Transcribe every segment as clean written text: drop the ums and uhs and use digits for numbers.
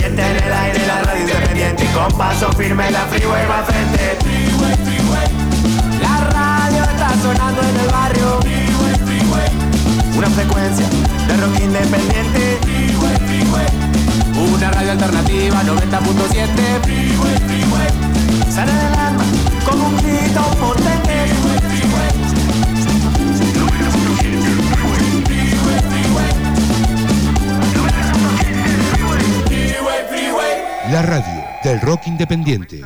caliente en el aire, la radio independiente. Y con paso firme la freeway va frente. La radio está sonando en el barrio. Una frecuencia de rock independiente. Una radio alternativa 90.7. Sale del alma con un grito potente. La radio del rock independiente.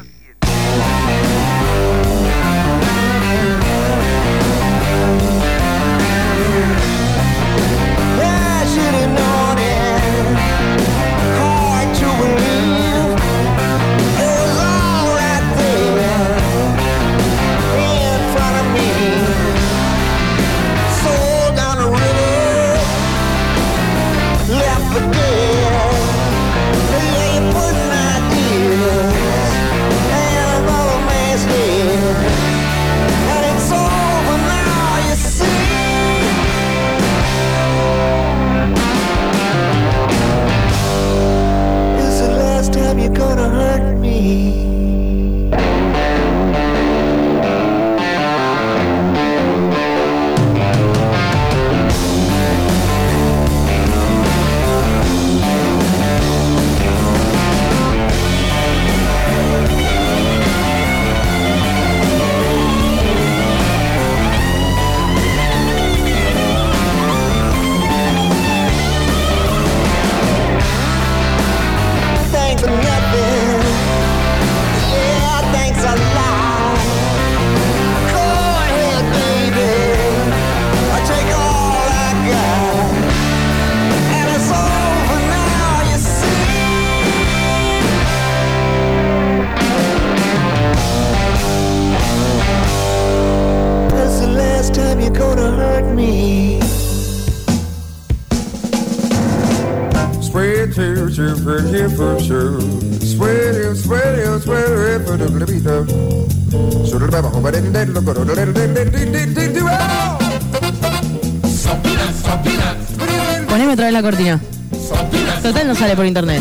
Poneme otra vez la cortina. Total no sale por internet.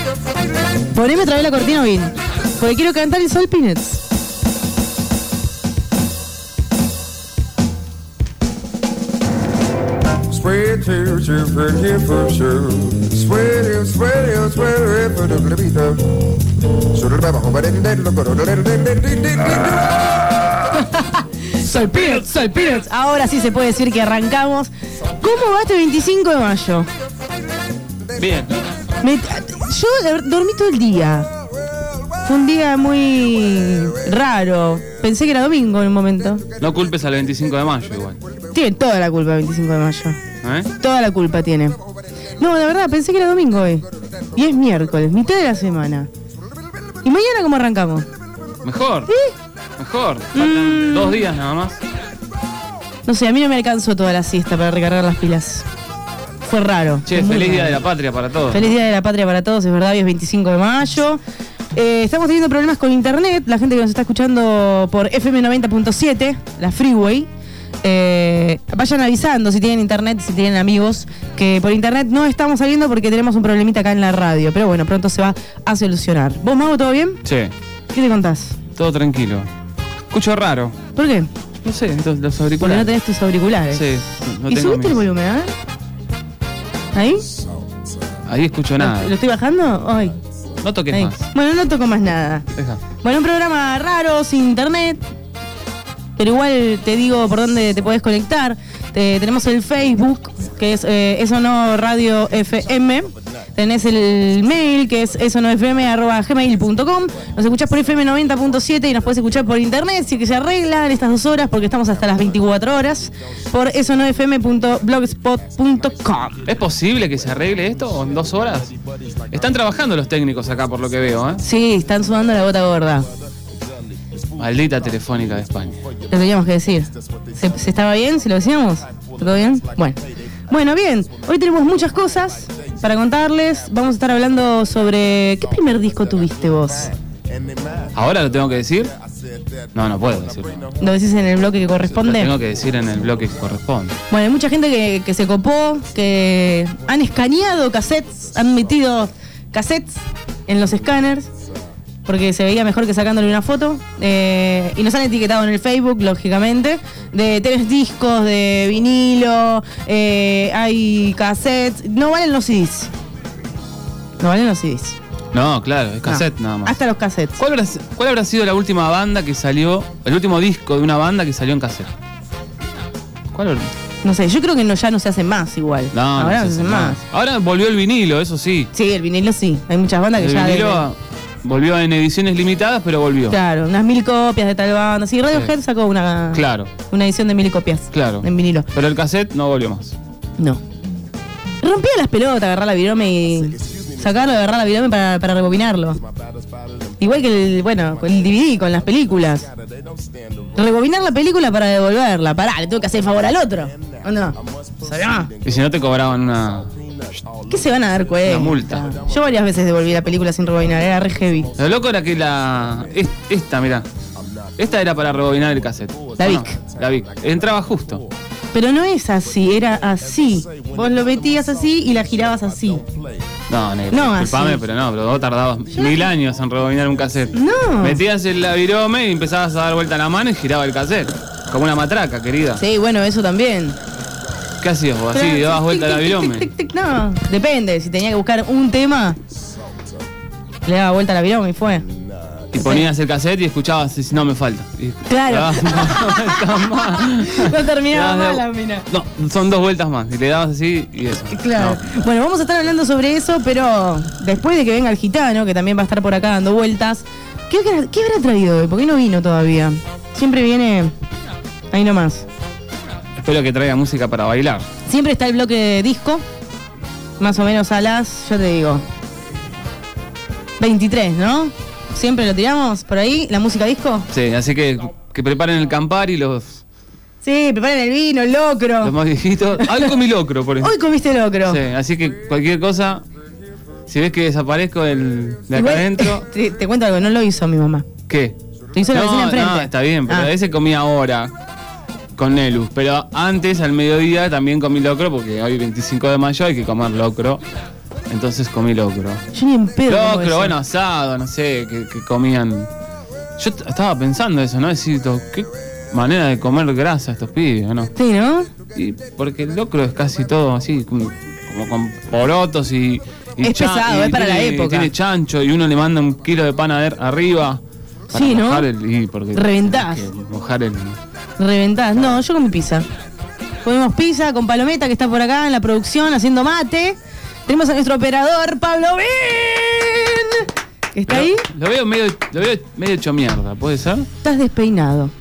Poneme otra vez la cortina bien. Porque quiero cantar el Soul Peanuts. Soul Peanuts, Soul Peanuts. Ahora sí se puede decir que arrancamos. ¿Cómo va este 25 de mayo? Bien. Yo dormí todo el día. Fue un día muy raro. Pensé que era domingo en un momento. No culpes al 25 de mayo igual. Tiene toda la culpa el 25 de mayo. Toda la culpa tiene. No, la verdad, pensé que era domingo hoy. Y es miércoles, mitad de la semana. ¿Y mañana cómo arrancamos? Mejor. ¿Sí? Mejor. Faltan 2 días nada más. No sé, a mí no me alcanzó toda la siesta para recargar las pilas. Fue raro. Che, feliz Día de la Patria para todos. Feliz Día de la Patria para todos, es verdad, hoy es 25 de mayo. Estamos teniendo problemas con internet. La gente que nos está escuchando por FM 90.7, la Freeway, vayan avisando si tienen internet, si tienen amigos, que por internet no estamos saliendo porque tenemos un problemita acá en la radio. Pero bueno, pronto se va a solucionar. ¿Vos, Mago, todo bien? Sí. ¿Qué te contás? Todo tranquilo. Escucho raro. ¿Por qué? No sé, los Porque auriculares. no tenés tus auriculares. Sí, no ¿Y tengo subiste el volumen, a ver? ¿Ahí? Ahí escucho nada. ¿Lo estoy bajando? Ay. No toques Ahí. más. Bueno, no toco más nada. Deja. Bueno, un programa raro, sin internet. Pero igual te digo por dónde te podés conectar. Tenemos el Facebook, que es Eso No Radio FM. Tenés el mail, que es esonofm@gmail.com. Nos escuchás por FM 90.7 y nos podés escuchar por internet, si que se arreglan estas 2 horas, porque estamos hasta las 24 horas, por esonofm.blogspot.com. ¿Es posible que se arregle esto en 2 horas? Están trabajando los técnicos acá, por lo que veo, ¿eh? Sí, están sudando la gota gorda. Maldita Telefónica de España. Lo teníamos que decir. ¿Se estaba bien? ¿Se lo decíamos? ¿Todo bien? Bueno, bien. Hoy tenemos muchas cosas para contarles. Vamos a estar hablando sobre... ¿Qué primer disco tuviste vos? ¿Ahora lo tengo que decir? No puedo decirlo. ¿Lo decís en el bloque que corresponde? Lo tengo que decir en el bloque que corresponde. Bueno, hay mucha gente que se copó, que han escaneado cassettes, han metido cassettes en los escáneres, porque se veía mejor que sacándole una foto. Y nos han etiquetado en el Facebook, lógicamente. Tenés discos de vinilo, hay cassettes. No valen los CDs. No valen los CDs. No, claro, es cassette nada más. Hasta los cassettes. ¿Cuál habrá sido la última banda que salió, el último disco de una banda que salió en cassette? ¿Cuál era? No sé, yo creo que ya no se hace más igual. No, ahora no se hace más. Ahora volvió el vinilo, eso sí. Sí, el vinilo sí. Hay muchas bandas que El ya... vinilo volvió en ediciones limitadas, pero volvió. Claro, unas 1000 copias de tal banda. Sí, Radiohead sacó una edición de 1000 copias. Claro. En vinilo. Pero el cassette no volvió más. No. Rompía las pelotas, agarrar la virome y sacarlo, agarrar la virome para rebobinarlo. Igual que el DVD con las películas. Rebobinar la película para devolverla. Pará, le tengo que hacer el favor al otro. ¿O no? Y si no te cobraban una... ¿Qué se van a dar cuenta? Una multa. Yo varias veces devolví la película sin rebobinar, era re heavy. Lo loco era que esta, mirá. Esta era para rebobinar el cassette. La Vic. La Vic. Entraba justo. Pero no es así, era así. Vos lo metías así y la girabas así. No, negro, no, disculpame, así. pero vos tardabas 1000 años en rebobinar un cassette. No. Metías el virome y empezabas a dar vuelta la mano y giraba el cassette. Como una matraca, querida. Sí, bueno, eso también. ¿Qué hacías vos? Así, dabas vuelta la virome. No, depende, si tenía que buscar un tema, le daba vuelta a la virome y fue. Y ponías el cassette y escuchabas, y no me falta. Y claro. No terminaba mal la mina. No, son 2 vueltas más. Y le dabas así y eso. Claro. No. Bueno, vamos a estar hablando sobre eso, pero después de que venga el gitano, que también va a estar por acá dando vueltas. ¿Qué habrá traído hoy? ¿Por qué no vino todavía? Siempre viene ahí nomás. Espero que traiga música para bailar. Siempre está el bloque de disco. Más o menos a las, yo te digo, 23, ¿no? Siempre lo tiramos por ahí, la música disco. Sí, así que preparen el Campari, los... Sí, preparen el vino, el locro. Los más viejitos. Hoy comí locro, por ejemplo. Hoy comiste locro. Sí, así que cualquier cosa, si ves que desaparezco de acá adentro... Te cuento algo, no lo hizo mi mamá. ¿Qué? Lo hizo la vecina enfrente. No, está bien, pero a veces comí ahora con Nelus. Pero antes, al mediodía, también comí locro, porque hoy 25 de mayo hay que comer locro. Entonces comí locro. Yo ni en pedo. Locro, bueno, asado, no sé, que comían. Yo estaba pensando eso, ¿no? Decir, qué manera de comer grasa estos pibes, ¿no? Sí, ¿no? Y porque el locro es casi todo así, como con porotos y es pesado, es para la época. Tiene chancho y uno le manda 1 kilo de pan arriba. Para sí, ¿no? Porque reventás. Mojar el... Reventás. No, yo comí pizza. Comimos pizza con Palometa, que está por acá en la producción haciendo mate. Tenemos a nuestro operador, Pablo Ben. ¿Está ahí? Lo veo medio hecho mierda, ¿puede ser? Estás despeinado.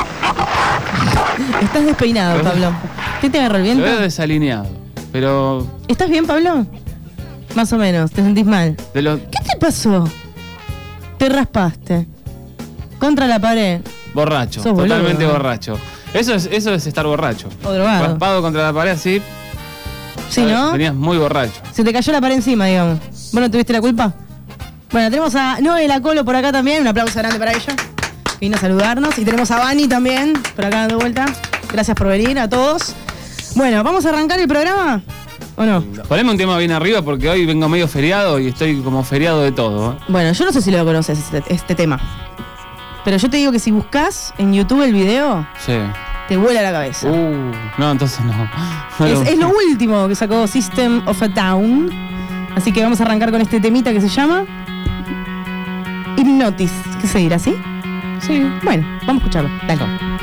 Estás despeinado, Pablo. ¿Qué te agarró el viento? Lo veo desalineado, pero... ¿Estás bien, Pablo? Más o menos, ¿te sentís mal? ¿Qué te pasó? Te raspaste. Contra la pared. Borracho, sos totalmente boludo. Borracho. Eso es estar borracho. O drogado. Raspado contra la pared, así. Sí, ¿no? Venías muy borracho. Se te cayó la pared encima, digamos. ¿Vos no tuviste la culpa? Bueno, tenemos a Noé Lacolo por acá también. Un aplauso grande para ella. Que vino a saludarnos. Y tenemos a Vani también, por acá dando vuelta. Gracias por venir a todos. Bueno, ¿vamos a arrancar el programa? ¿O no? Poneme un tema bien arriba porque hoy vengo medio feriado y estoy como feriado de todo. Bueno, yo no sé si lo conoces este tema. Pero yo te digo que si buscas en YouTube el video, sí, te vuela la cabeza. No, entonces no. Es lo último que sacó System of a Down. Así que vamos a arrancar con este temita que se llama Hypnotis. ¿Qué se dirá así? Sí. Bueno, vamos a escucharlo. Dale.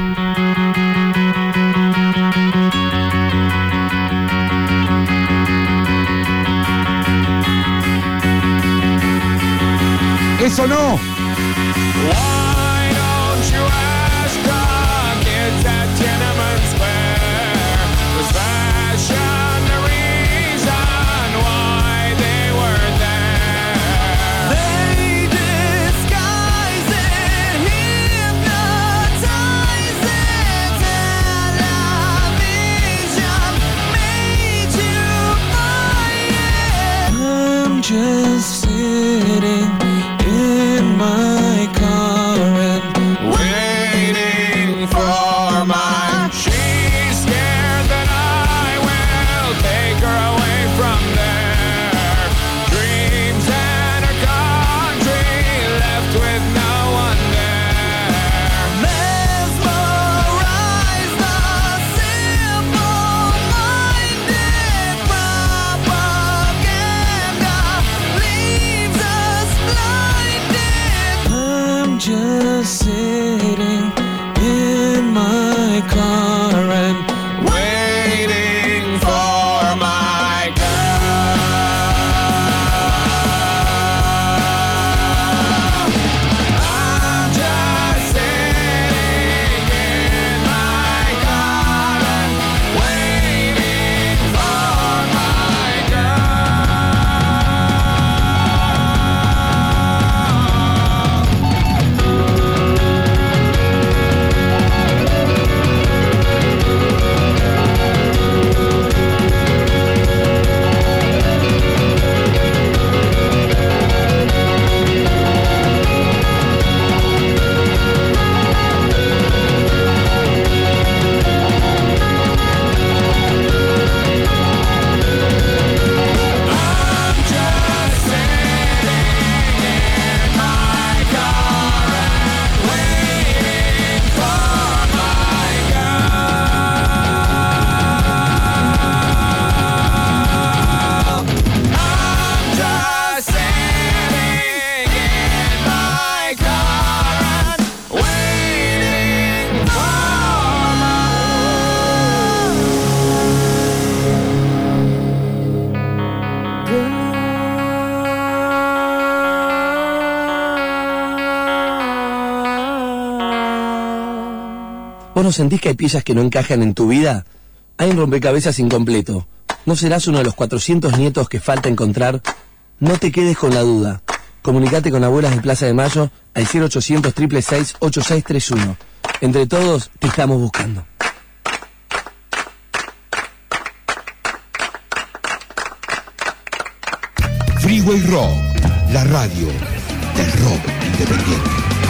¡Eso no! Just sitting in my car and waiting for my. She's scared that I will take her away from there. Dreams and her car. ¿Vos no sentís que hay piezas que no encajan en tu vida? Hay un rompecabezas incompleto. ¿No serás uno de los 400 nietos que falta encontrar? No te quedes con la duda. Comunicate con Abuelas de Plaza de Mayo al 0800 666 8631. Entre todos te estamos buscando. Freeway Rock, la radio del rock independiente.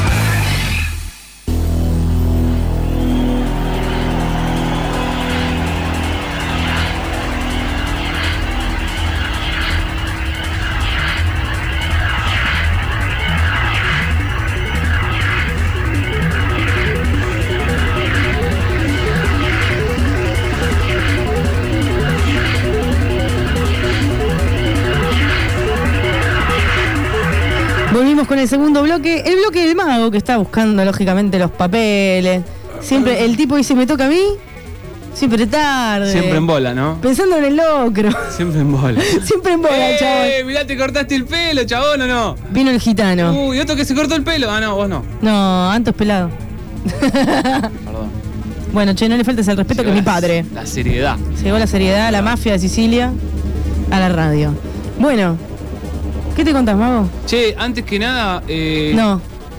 Volvimos con el segundo bloque, el bloque del mago que está buscando lógicamente los papeles. Siempre el tipo dice, me toca a mí, siempre tarde. Siempre en bola, ¿no? Pensando en el locro. Siempre en bola. Siempre en bola, chabón. Mirá, te cortaste el pelo, chabón, ¿o no? Vino el gitano. Uy, otro que se cortó el pelo. Ah, no, vos no. No, Anto es pelado. Perdón. Bueno, che, no le faltes el respeto que es mi padre. La seriedad. Llegó la seriedad, la mafia de Sicilia a la radio. Bueno, ¿qué te contás, mago? Che, antes que nada... No.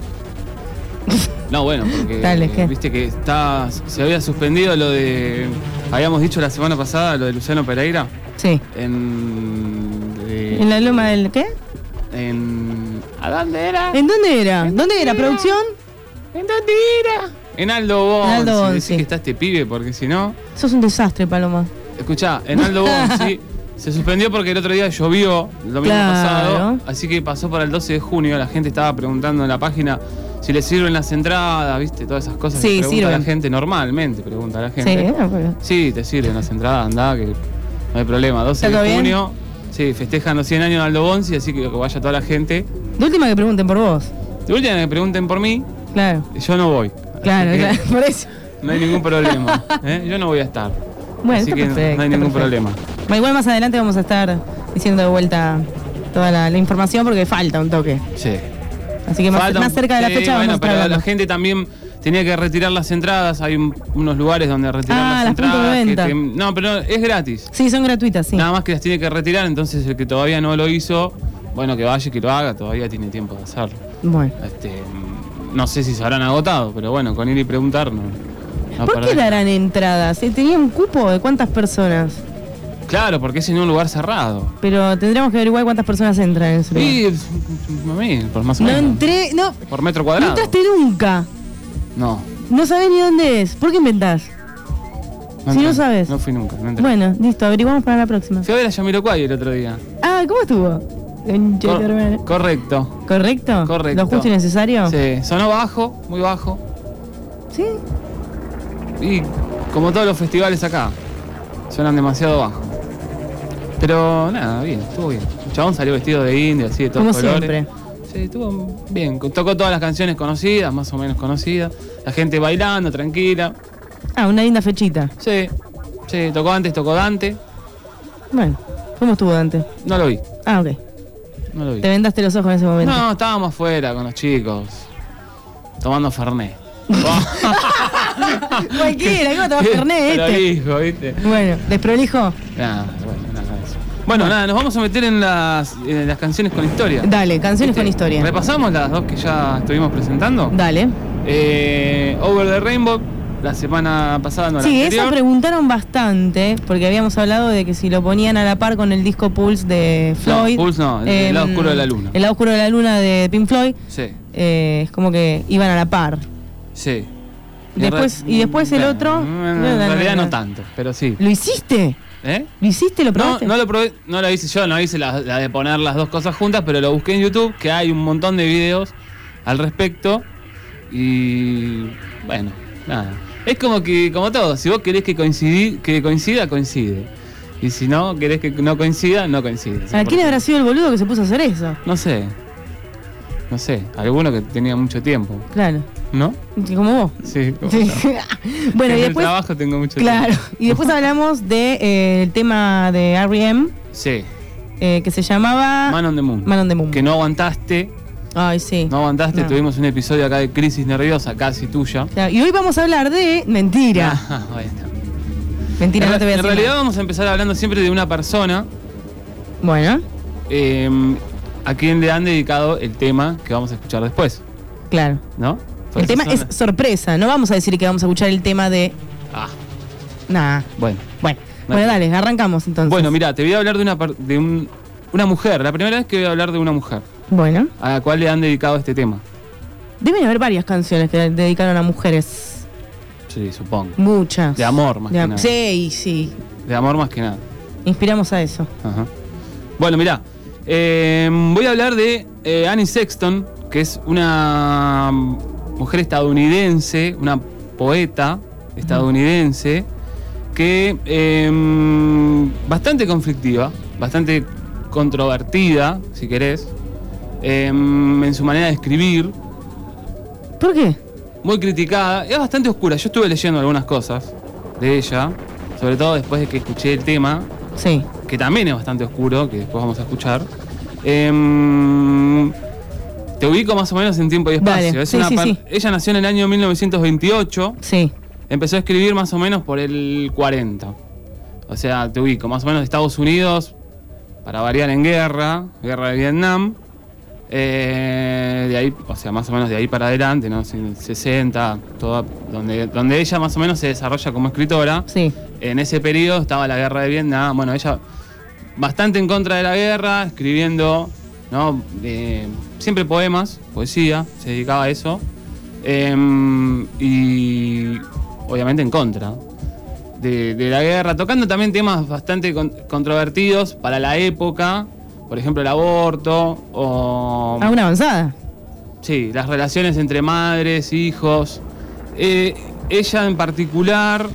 No, bueno, porque Dale, ¿qué? viste que se había suspendido lo de... Habíamos dicho la semana pasada lo de Luciano Pereira. Sí. ¿En la loma del qué? ¿A dónde era? ¿En dónde era? ¿Dónde era? ¿Producción? ¿En dónde era? En Aldo Bonzi. En Aldo Bonzi. Decís que está este pibe, porque si no... Sos un desastre, Paloma. Escuchá, en Aldo Bonzi se suspendió porque el otro día llovió, el domingo pasado, así que pasó para el 12 de junio. La gente estaba preguntando en la página si le sirven las entradas, ¿viste? Todas esas cosas que pregunta la gente normalmente, pregunta la gente. Sí, te sirven las entradas, andá, que no hay problema. 12 de junio, sí, festejan los 100 años de Aldo Bonzi, así que vaya toda la gente. De última que pregunten por vos. De última que pregunten por mí, claro. Yo no voy. Claro, por eso. No hay ningún problema, yo no voy a estar. Bueno, así que perfecto, no hay ningún problema. Igual más adelante vamos a estar diciendo de vuelta toda la información porque falta un toque. Sí. Así que más cerca de la fecha vamos a estar hablando. La gente también tenía que retirar las entradas. Hay unos lugares donde retirar las entradas. Puntos de venta. No, pero es gratis. Sí, son gratuitas, sí. Nada más que las tiene que retirar, entonces el que todavía no lo hizo, bueno, que vaya y que lo haga, todavía tiene tiempo de hacerlo. Bueno. No sé si se habrán agotado, pero bueno, con ir y preguntar no ¿Por qué darán entradas? ¿Tenía un cupo de cuántas personas? Claro, porque es en un lugar cerrado. Pero tendríamos que averiguar cuántas personas entran en ese lugar. Sí, por más o menos. No entré, no. Por metro cuadrado. No entraste nunca. No. No sabés ni dónde es. ¿Por qué inventás? Si no sabes. No fui nunca, no entré. Bueno, listo, averiguamos para la próxima. Fui a ver a Jamiroquai el otro día. Ah, ¿cómo estuvo? Correcto. ¿Correcto? Correcto. ¿Lo justo y necesario? Sí, sonó bajo, muy bajo. ¿Sí? Y como todos los festivales acá, suenan demasiado bajo. Pero nada, bien, estuvo bien. El chabón salió vestido de indio, así de todos como colores. Siempre. Sí, estuvo bien. Tocó todas las canciones conocidas, más o menos conocidas. La gente bailando, tranquila. Ah, una linda fechita. Sí, tocó antes, tocó Dante. Bueno, ¿cómo estuvo Dante? No lo vi. Ah, ok. No lo vi. ¿Te vendaste los ojos en ese momento? No, estábamos afuera con los chicos, tomando Fernet. Cualquiera, ¿cómo te vas a Fernet Desprolijo, ¿viste? Bueno, ¿desprolijo? Nada de eso. Bueno, nada, nos vamos a meter en las canciones con historia. Dale, canciones con historia. ¿Repasamos las dos que ya estuvimos presentando? Dale. Over the Rainbow, la semana pasada no la anterior. Sí, esa preguntaron bastante, porque habíamos hablado de que si lo ponían a la par con el disco Pulse de Floyd. No, Pulse no, el lado oscuro de la luna. El lado oscuro de la luna de Pink Floyd. Sí. Es como que iban a la par. Sí. Después el otro. En realidad no tanto, pero sí. ¿Lo hiciste? ¿Lo hiciste? ¿Lo probaste? No lo probé, no lo hice yo, no hice la de poner las dos cosas juntas, pero lo busqué en YouTube, que hay un montón de videos al respecto. Y bueno, nada. Es como todo, si vos querés que coincida, coincide. Y si no, querés que no coincida, no coincide. ¿A quién habrá sido el boludo que se puso a hacer eso? No sé, alguno que tenía mucho tiempo. Claro. ¿No? Como vos. Sí, como sí. Bueno, y en después, el trabajo tengo mucho tiempo. Claro, y después hablamos del tema de R.E.M. Sí. Que se llamaba Man on the Moon. Man on the Moon. Que no aguantaste. Ay, sí. No aguantaste, No. tuvimos un episodio acá de crisis nerviosa, casi tuya. Claro, y hoy vamos a hablar de mentira. Ahí está. Mentira, no te voy a En decir realidad nada. vamos a empezar hablando siempre de una persona Bueno, a quien le han dedicado el tema que vamos a escuchar después, claro. ¿no? Por El eso tema son es las- sorpresa. No vamos a decir que vamos a escuchar el tema de... Ah, Nada. bueno. Bueno, No bueno, hay- dale, arrancamos entonces. Bueno, mira, te voy a hablar de una mujer. La primera vez que voy a hablar de una mujer Bueno, a la cual le han dedicado este tema. deben haber varias canciones que dedicaron a mujeres. Sí, supongo. Muchas. De amor, más que nada. Sí, sí. De amor más que nada. Inspiramos a eso. Ajá. Bueno, mirá, voy a hablar de Annie Sexton, que es una mujer estadounidense, una poeta estadounidense, que bastante conflictiva, bastante controvertida, si querés, en su manera de escribir, ¿Por qué? muy criticada, es bastante oscura. Yo estuve leyendo algunas cosas de ella, sobre todo después de que escuché el tema, Sí. que también es bastante oscuro, que después vamos a escuchar. Te ubico más o menos en tiempo y espacio. Dale, Es sí, una sí, par- sí. Ella nació en el año 1928, Sí. empezó a escribir más o menos por el 40. O sea, te ubico, más o menos Estados Unidos, para variar en guerra de Vietnam. De ahí, o sea, más o menos de ahí para adelante, ¿no? 60, todo, donde ella más o menos se desarrolla como escritora. Sí. En ese periodo estaba la guerra de Vietnam. Bueno, ella bastante en contra de la guerra, escribiendo, ¿no? Siempre poemas, poesía, se dedicaba a eso. Y obviamente en contra de la guerra, tocando también temas bastante controvertidos para la época, por ejemplo el aborto o... A una avanzada. Sí, las relaciones entre madres, hijos. Ella en particular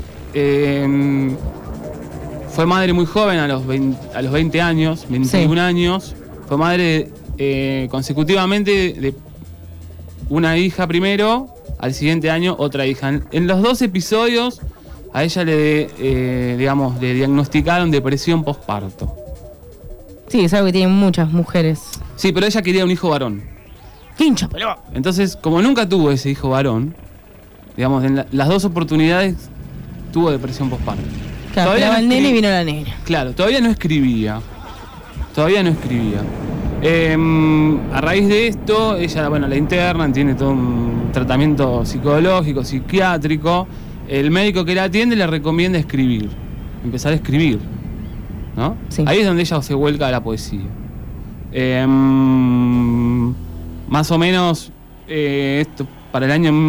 fue madre muy joven, a los 20 años, 21 Sí. años. Fue madre consecutivamente de una hija primero, al siguiente año otra hija. En los dos episodios a ella le diagnosticaron depresión postparto. Sí, es algo que tienen muchas mujeres. Sí, pero ella quería un hijo varón. Quincha, pero... Entonces, como nunca tuvo ese hijo varón, digamos, en las dos oportunidades tuvo depresión postparto. Claro, Todavía esperaba no el nene y escri- vino la nena. Claro, todavía no escribía. A raíz de esto, ella, bueno, la internan, tiene todo un tratamiento psicológico, psiquiátrico. El médico que la atiende le recomienda escribir, empezar a escribir, ¿no? Sí. Ahí es donde ella se vuelca a la poesía. Más o menos, esto para el año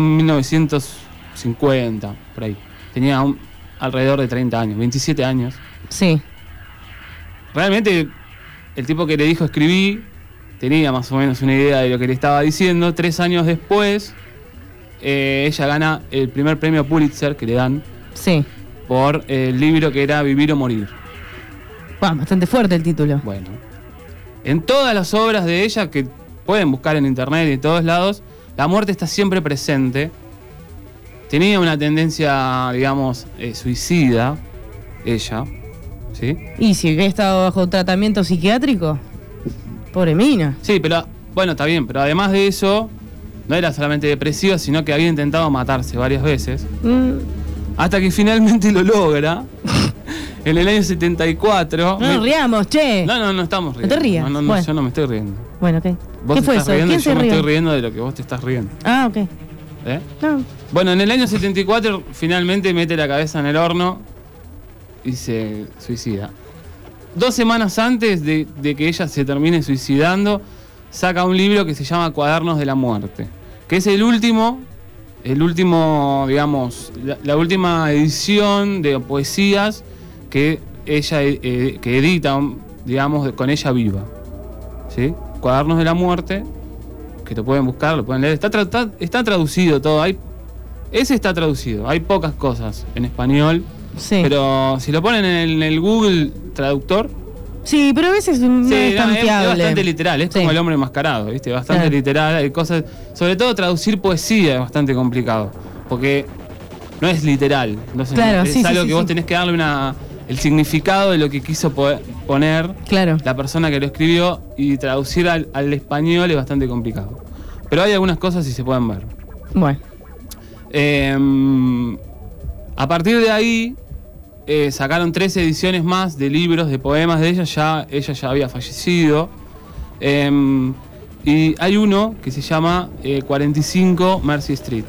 1950, por ahí. Tenía alrededor de 30 años, 27 años. Sí. Realmente, el tipo que le dijo escribí tenía más o menos una idea de lo que le estaba diciendo. 3 años después, ella gana el primer premio Pulitzer que le dan Sí. por el libro que era Vivir o Morir. Bueno, bastante fuerte el título. Bueno, en todas las obras de ella, que pueden buscar en internet y en todos lados, la muerte está siempre presente. Tenía una tendencia, digamos, suicida, ella, ¿sí? Y si había estado bajo tratamiento psiquiátrico, pobre mina. Sí, pero, bueno, está bien, pero además de eso, no era solamente depresiva, sino que había intentado matarse varias veces, hasta que finalmente lo logra, en el año 74. No nos riamos, che. No estamos riendo. No te rías. No, Bueno. Yo no me estoy riendo. Bueno, ok. Vos ¿Qué te fue estás eso? riendo y ¿Quién yo se me rió? estoy riendo de lo que vos te estás riendo. Ah, ok. ¿Eh? No. Bueno, en el año 74 finalmente mete la cabeza en el horno y se suicida. 2 semanas antes de que ella se termine suicidando, saca un libro que se llama Cuadernos de la Muerte, que es el último, digamos, la última edición de poesías que ella que edita, digamos, con ella viva. ¿Sí? Cuadernos de la Muerte, que lo pueden buscar, lo pueden leer. Está traducido todo. Ese está traducido. Hay pocas cosas en español. Sí. Pero si lo ponen en el Google Traductor, Sí, pero a veces no sí, es tan es fiable. bastante literal. Es Sí. como el hombre enmascarado, ¿viste? Bastante Claro. literal. Hay cosas. Sobre todo traducir poesía es bastante complicado. Porque no es literal. Entonces Claro, es sí, algo sí, que sí, vos sí. tenés que darle el significado de lo que quiso poner Claro. la persona que lo escribió, y traducir al español es bastante complicado. Pero hay algunas cosas y se pueden ver. Bueno. A partir de ahí sacaron 3 ediciones más de libros, de poemas de ella. Ella ya había fallecido. Y hay uno que se llama 45 Mercy Street.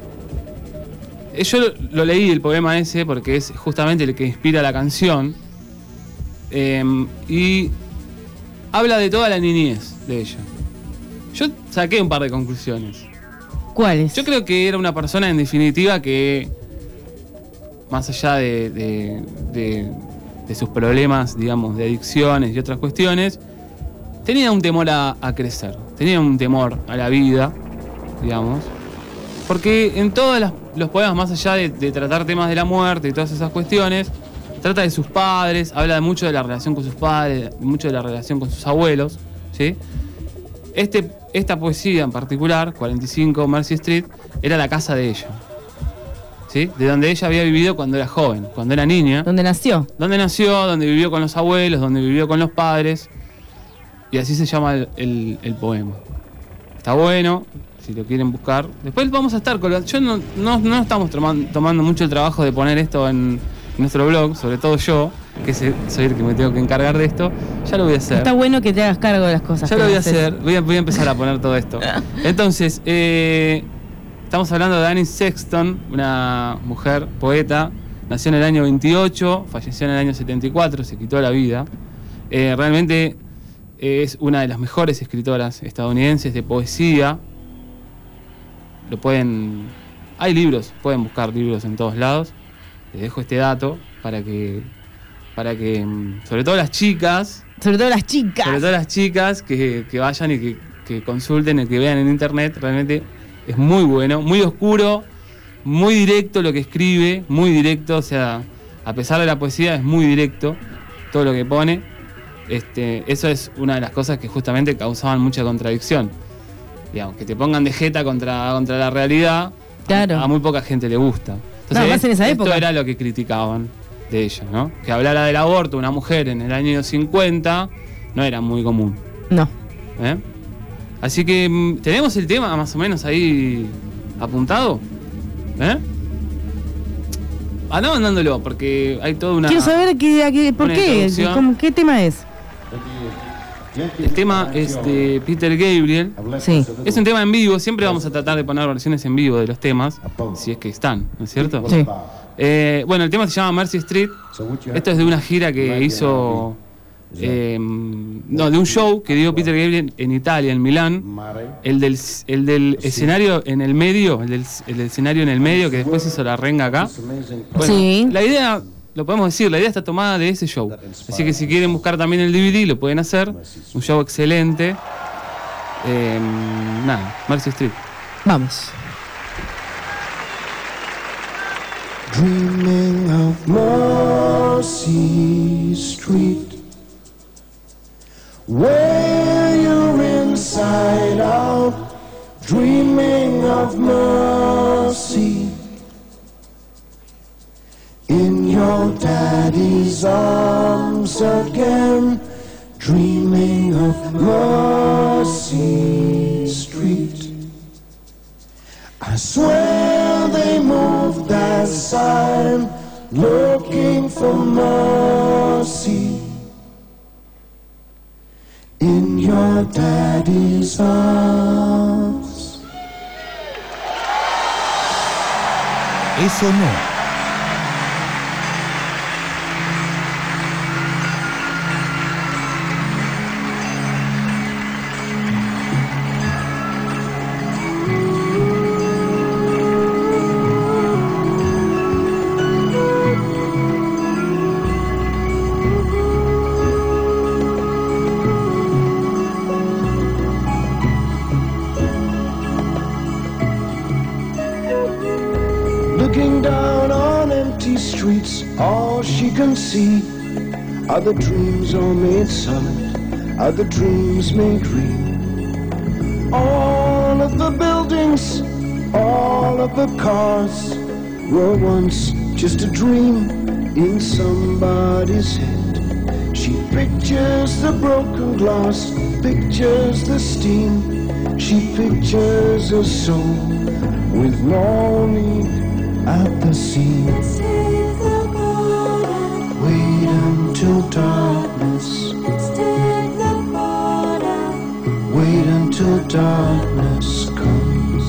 Yo lo leí, el poema ese, porque es justamente el que inspira la canción. Y habla de toda la niñez de ella. Yo saqué un par de conclusiones. ¿Cuáles? Yo creo que era una persona, en definitiva, que más allá de sus problemas, digamos, de adicciones y otras cuestiones, tenía un temor a crecer, tenía un temor a la vida, digamos. Porque en todos los poemas, más allá de tratar temas de la muerte y todas esas cuestiones, trata de sus padres, habla mucho de la relación con sus padres, mucho de la relación con sus abuelos, ¿sí? Esta poesía en particular, 45 Mercy Street, era la casa de ella, ¿sí? De donde ella había vivido cuando era joven, cuando era niña. ¿Dónde nació? Donde nació, donde vivió con los abuelos, donde vivió con los padres. Y así se llama el poema. Está bueno, si lo quieren buscar. Después vamos a estar con... Yo no estamos tomando mucho el trabajo de poner esto en nuestro blog, sobre todo yo, que soy el que me tengo que encargar de esto. Ya lo voy a hacer. Está bueno que te hagas cargo de las cosas. Ya lo voy a hacer. Voy a empezar a poner todo esto. Entonces, estamos hablando de Annie Sexton, una mujer poeta. Nació en el año 28, falleció en el año 74, se quitó la vida. Realmente es una de las mejores escritoras estadounidenses de poesía. Hay libros, pueden buscar libros en todos lados. Les dejo este dato para que sobre todo las chicas, que vayan y que consulten y que vean en internet. Realmente es muy bueno, muy oscuro, muy directo lo que escribe, muy directo, o sea, a pesar de la poesía es muy directo todo lo que pone. Eso es una de las cosas que justamente causaban mucha contradicción. Digamos, que te pongan de jeta contra la realidad, claro. A muy poca gente le gusta. Entonces, más en esa época. Esto era lo que criticaban de ella, ¿no? Que hablara del aborto una mujer en el año 50 no era muy común. No. Así que tenemos el tema más o menos ahí apuntado. Andá mandándolo, porque hay toda una... Quiero saber por qué, ¿qué tema es? El tema es de Peter Gabriel. Sí. Es un tema en vivo, siempre vamos a tratar de poner versiones en vivo de los temas, si es que están, ¿no es cierto? Sí. Bueno, el tema se llama Mercy Street. Esto es de una gira que hizo... de un show que dio Peter Gabriel en Italia, en Milán. El del escenario en el medio, el del escenario en el medio, que después hizo la renga acá. Bueno, sí. La idea, lo podemos decir, la idea está tomada de ese show. Así que si quieren buscar también el DVD, lo pueden hacer. Un show excelente. Mercy Street. Vamos. Dreaming of Mercy Street, where you're inside out, dreaming of mercy, in your daddy's arms again, dreaming of Mercy Street. I swear they moved that sign, looking for mercy, in your daddy's arms. Eso no. Looking down on empty streets, all she can see are the dreams all made solid, are the dreams made real. All of the buildings, all of the cars were once just a dream. in somebody's head. She pictures the broken glass, pictures the steam. She pictures a soul with longing at the seams. Wait until darkness. Wait until darkness comes.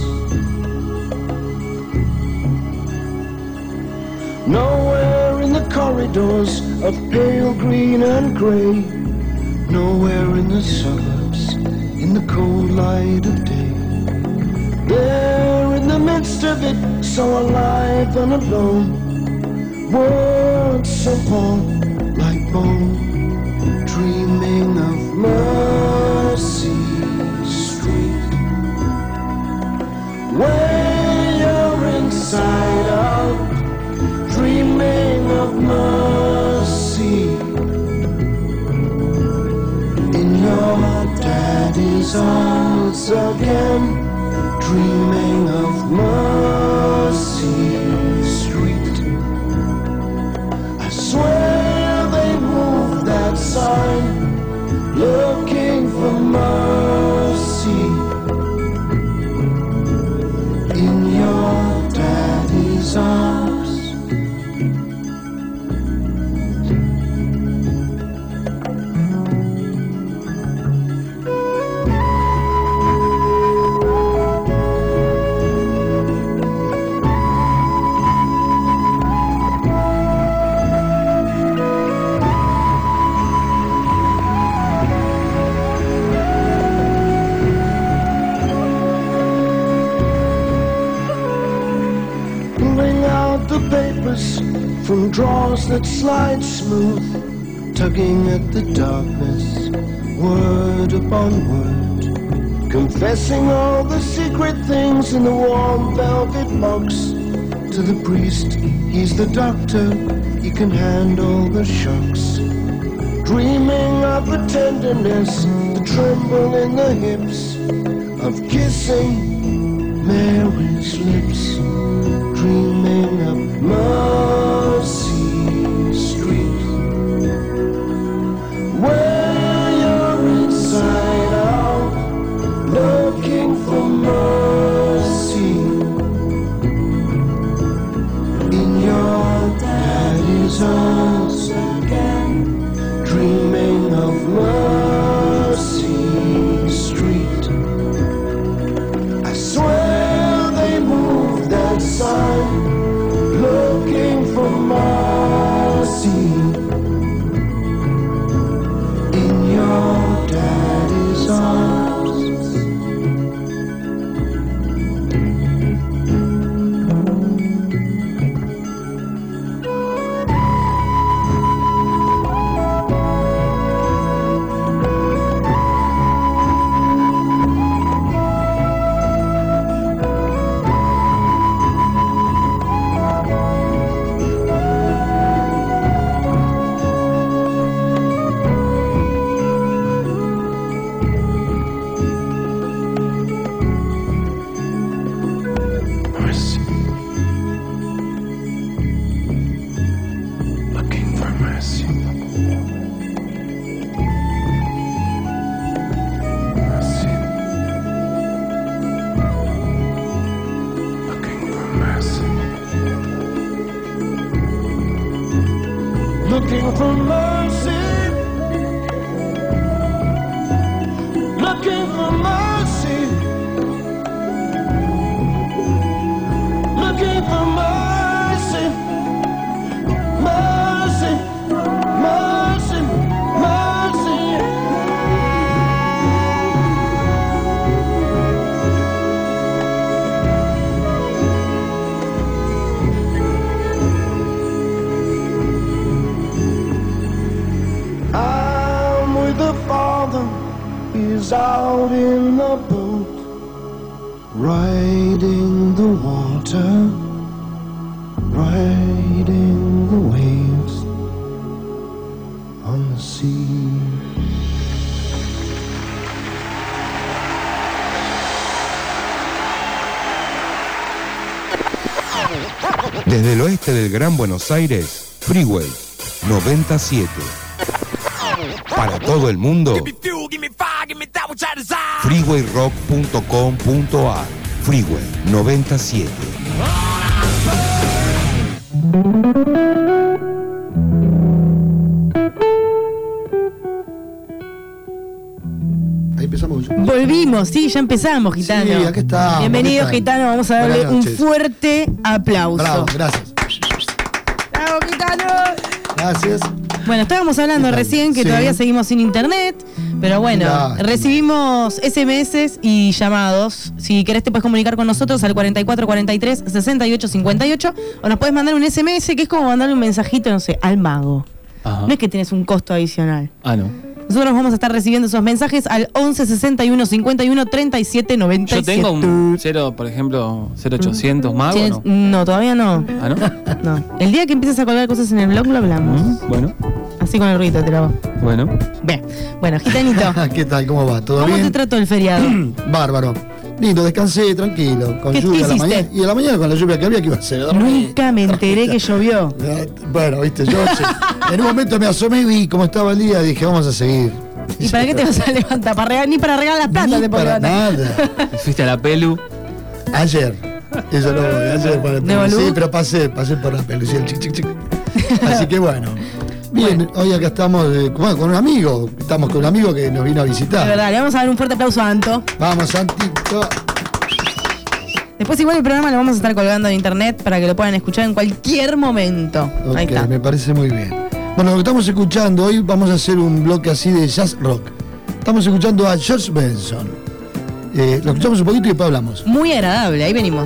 Nowhere in the corridors of pale green and grey. Nowhere in the suburbs, in the cold light of day. There in the midst of it, so alive and alone. Words upon like bone, dreaming of mercy street. Where you're inside out, dreaming of mercy. In your daddy's arms again, dreaming of mercy street. I swear they moved that sign, looking for mercy. In your daddy's arms. From drawers that slide smooth, tugging at the darkness, word upon word, confessing all the secret things in the warm velvet box. To the priest, he's the doctor, he can handle the shocks. Dreaming of the tenderness, the tremble in the hips, of kissing Mary's lips. Dreaming of mercy street, where you're inside out, looking for mercy. In your daddy's arms again, dreaming of mercy street. I swear they moved that sign, looking for mercy. In your daddy's arms. Looking for mercy, looking for mercy, looking for mercy, mercy, mercy, mercy. He's out in the boat, riding the water, riding the waves on the sea. Desde el oeste del Gran Buenos Aires, Freeway 97. Para todo el mundo, freewayrock.com.ar. Freeway 97. Ahí empezamos. Volvimos, sí, ya empezamos, Gitano. Sí, acá está. Bienvenido, Gitano. Vamos a darle Buenas un noches. fuerte aplauso. Bravo, gracias. ¡Bravo, Gitano! Gracias. Bueno, estábamos hablando ¿Qué tal? recién que Sí. todavía seguimos sin internet, pero bueno, Lástima. recibimos SMS y llamados. Si querés te puedes comunicar con nosotros al 4443 6858 o nos puedes mandar un SMS que es como mandarle un mensajito, no sé, al mago. Ajá. No es que tienes un costo adicional. Ah, no. Nosotros vamos a estar recibiendo esos mensajes al 11 61 51 37 97. Yo tengo un 0, por ejemplo, 0800 mago, ¿Tienes? ¿no? No, todavía no. Ah, ¿no? No. El día que empieces a colgar cosas en el blog lo hablamos. Bueno, Así con el ruido te lo hago. bueno. Bien. Bueno, Gitanito. ¿Qué tal? ¿Cómo va? ¿Todo ¿Cómo bien? te trató el feriado? Bárbaro. Lindo, descansé, tranquilo. Con ¿Qué lluvia a la hiciste? mañana. Y a la mañana con la lluvia que había, ¿qué iba a hacer? Dormí. Nunca me enteré que llovió. Bueno, viste, yo en un momento me asomé y vi cómo estaba el día, dije, vamos a seguir. ¿Y para qué te vas a levantar? Ni para regalar las plantas Ni te puedes para levantar. nada. Fuiste a la pelu. Ayer. Eso no voy, ayer para el ¿De pelo. Sí, Bolú? pero pasé por la pelu, sí, el chic, chic, chic. Así que bueno. Bien, hoy acá estamos bueno, con un amigo. Estamos con un amigo que nos vino a De visitar. verdad, le vamos a dar un fuerte aplauso a Anto. Vamos, Santito. Después igual el programa lo vamos a estar colgando en internet para que lo puedan escuchar en cualquier momento. Ahí Ok, está. me parece muy bien. Bueno, lo que estamos escuchando hoy, vamos a hacer un bloque así de jazz rock. Estamos escuchando a George Benson. Lo escuchamos un poquito y después hablamos. Muy agradable, ahí venimos.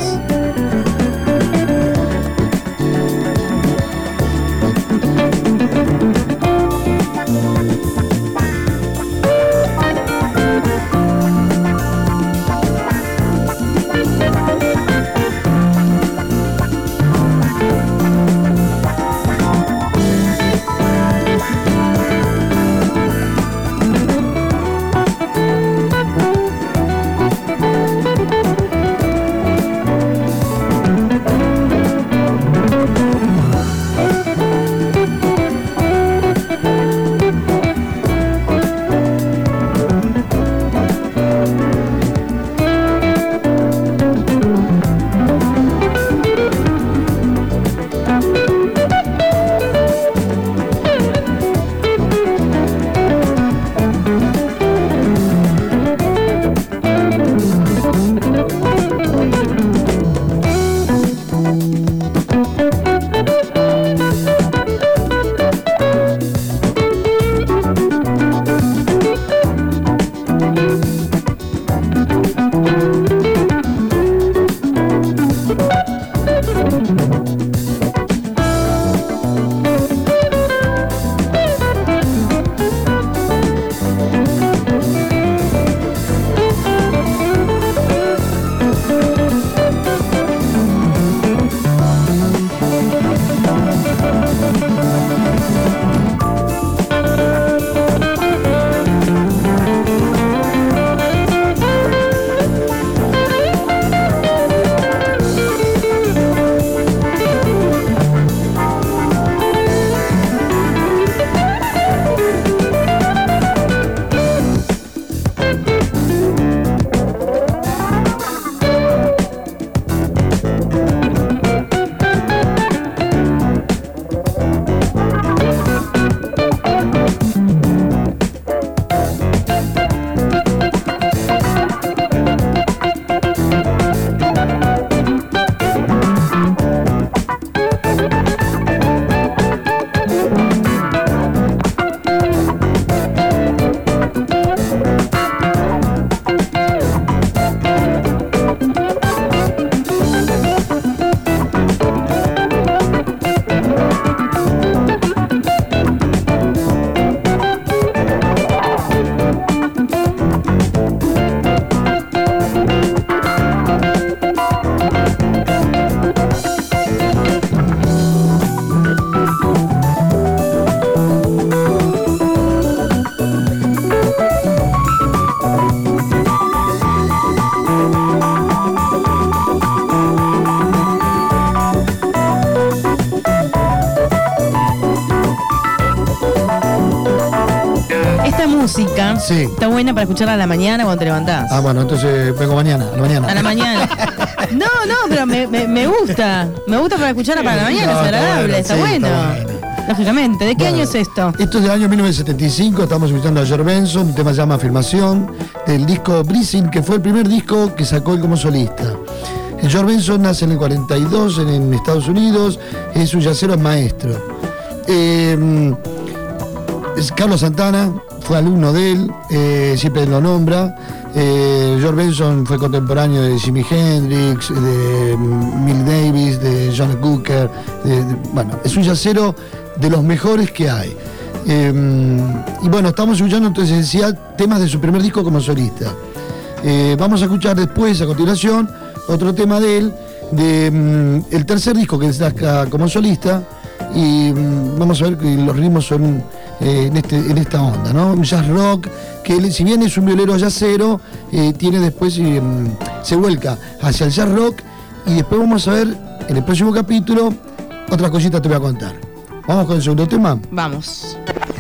buena. Sí. Está buena para escucharla a la mañana cuando te levantás. Ah, bueno, entonces vengo mañana, a la mañana. A la mañana. No, pero me gusta. Me gusta para escucharla para la mañana, No, es agradable, está sí, bueno. Lógicamente. ¿De qué Bueno, año es esto? Esto es del año 1975, estamos escuchando a George Benson, el tema se llama Afirmación, del disco Breathing, que fue el primer disco que sacó él como solista. George Benson nace en el 42 en Estados Unidos, es un yacero maestro. Carlos Santana fue alumno de él, siempre lo nombra. George Benson fue contemporáneo de Jimi Hendrix, de Miles Davis, de John Cooker. Bueno, es un yacero de los mejores que hay. Y bueno, estamos escuchando, entonces decía, temas de su primer disco como solista. Vamos a escuchar después, a continuación, otro tema de él, el tercer disco que saca como solista. Y vamos a ver que los ritmos son en esta onda, ¿no? Un jazz rock, que él, si bien es un violero jazzero, tiene después, se vuelca hacia el jazz rock. Y después vamos a ver, en el próximo capítulo, otras cositas te voy a contar. ¿Vamos con el segundo tema? Vamos.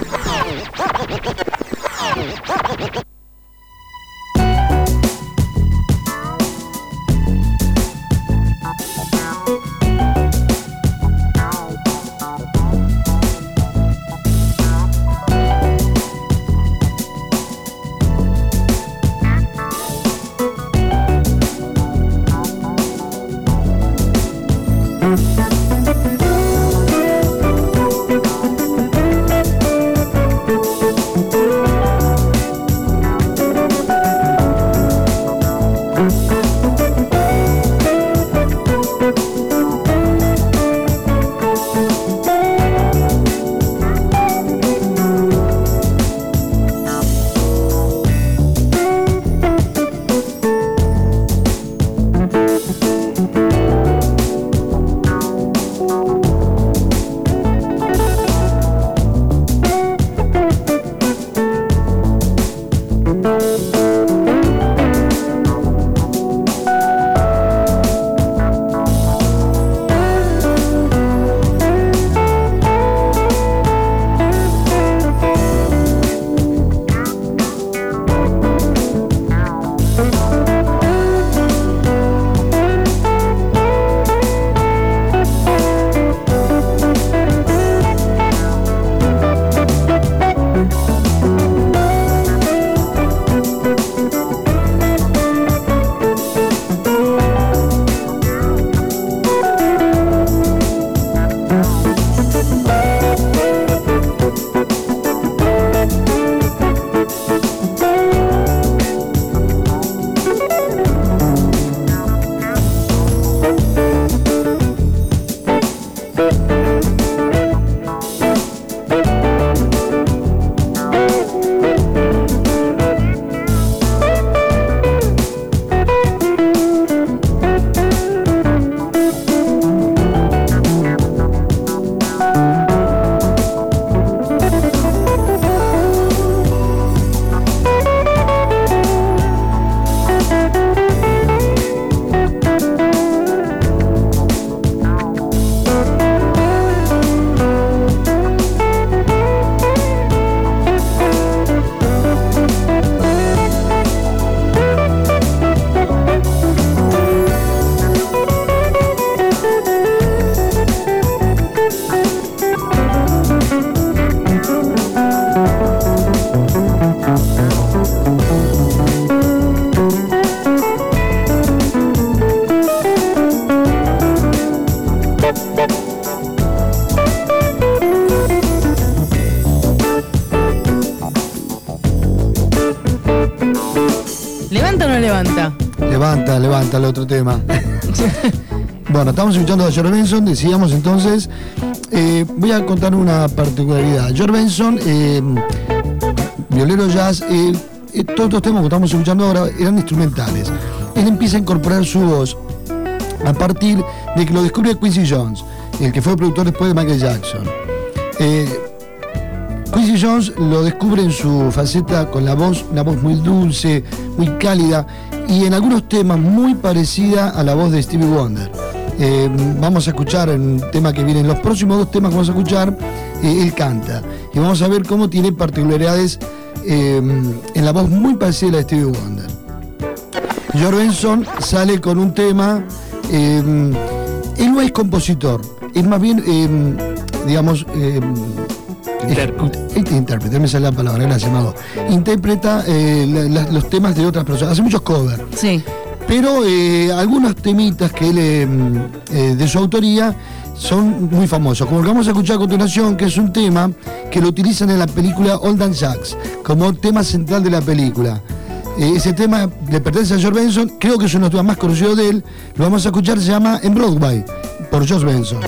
¿Levanta o no levanta? Levanta el otro tema. Bueno, estamos escuchando a George Benson, decíamos entonces. Voy a contar una particularidad. George Benson, violero jazz, todos los temas que estamos escuchando ahora eran instrumentales. Él empieza a incorporar su voz a partir de que lo descubre Quincy Jones, el que fue productor después de Michael Jackson. Quincy Jones lo descubre en su faceta con la voz, una voz muy dulce, muy cálida y en algunos temas muy parecida a la voz de Stevie Wonder. Vamos a escuchar un tema que viene en los próximos dos temas que vamos a escuchar, él canta y vamos a ver cómo tiene particularidades en la voz muy parecida a la de Stevie Wonder. George Benson sale con un tema, él no es compositor, es más bien, digamos, intérprete, me sale la palabra, gracias, Mago. Interpreta los temas de otras personas, hace muchos covers. Sí. Pero algunos temitas que él, de su autoría, son muy famosos, como el que vamos a escuchar a continuación, que es un tema que lo utilizan en la película Old and Jacks, como tema central de la película. Ese tema le pertenece a George Benson, creo que es uno de los temas más conocidos de él, lo vamos a escuchar, se llama En Broadway, por George Benson.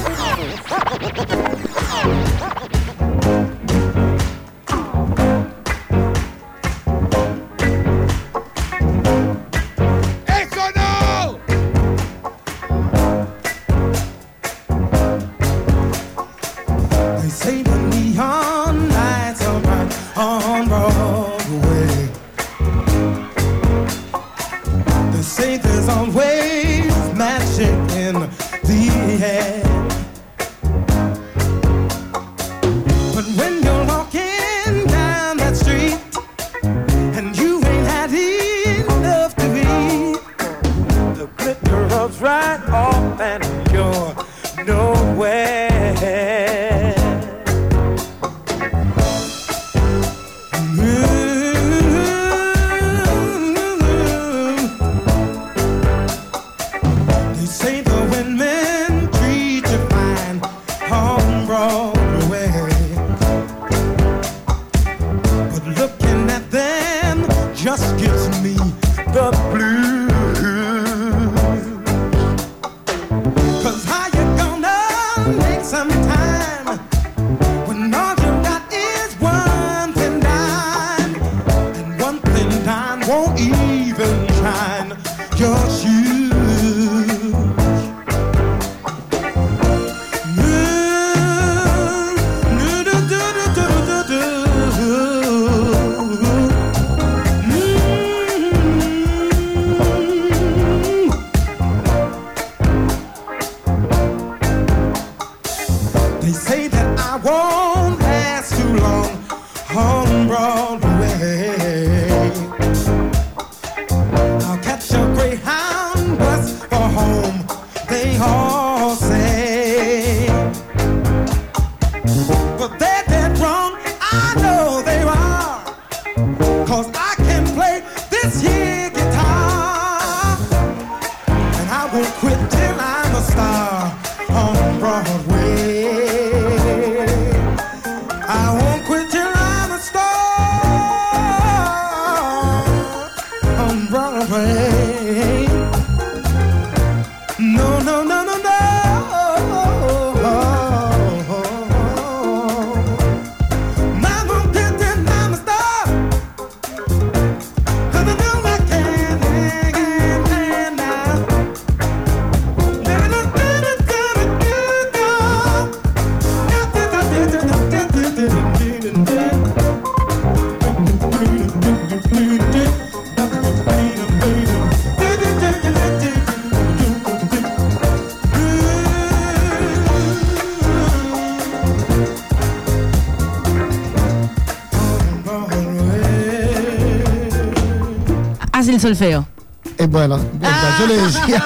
El solfeo. Bueno, yo le decía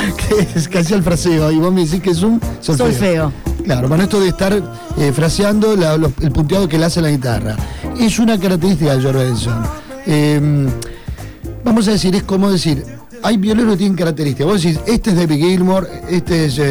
que hacía el fraseo y vos me decís que es un solfeo. Claro, bueno, esto de estar fraseando el punteado que le hace la guitarra. Es una característica de George Benson. Vamos a decir, es como decir, hay violeros que tienen características. Vos decís, este es David Gilmour, este es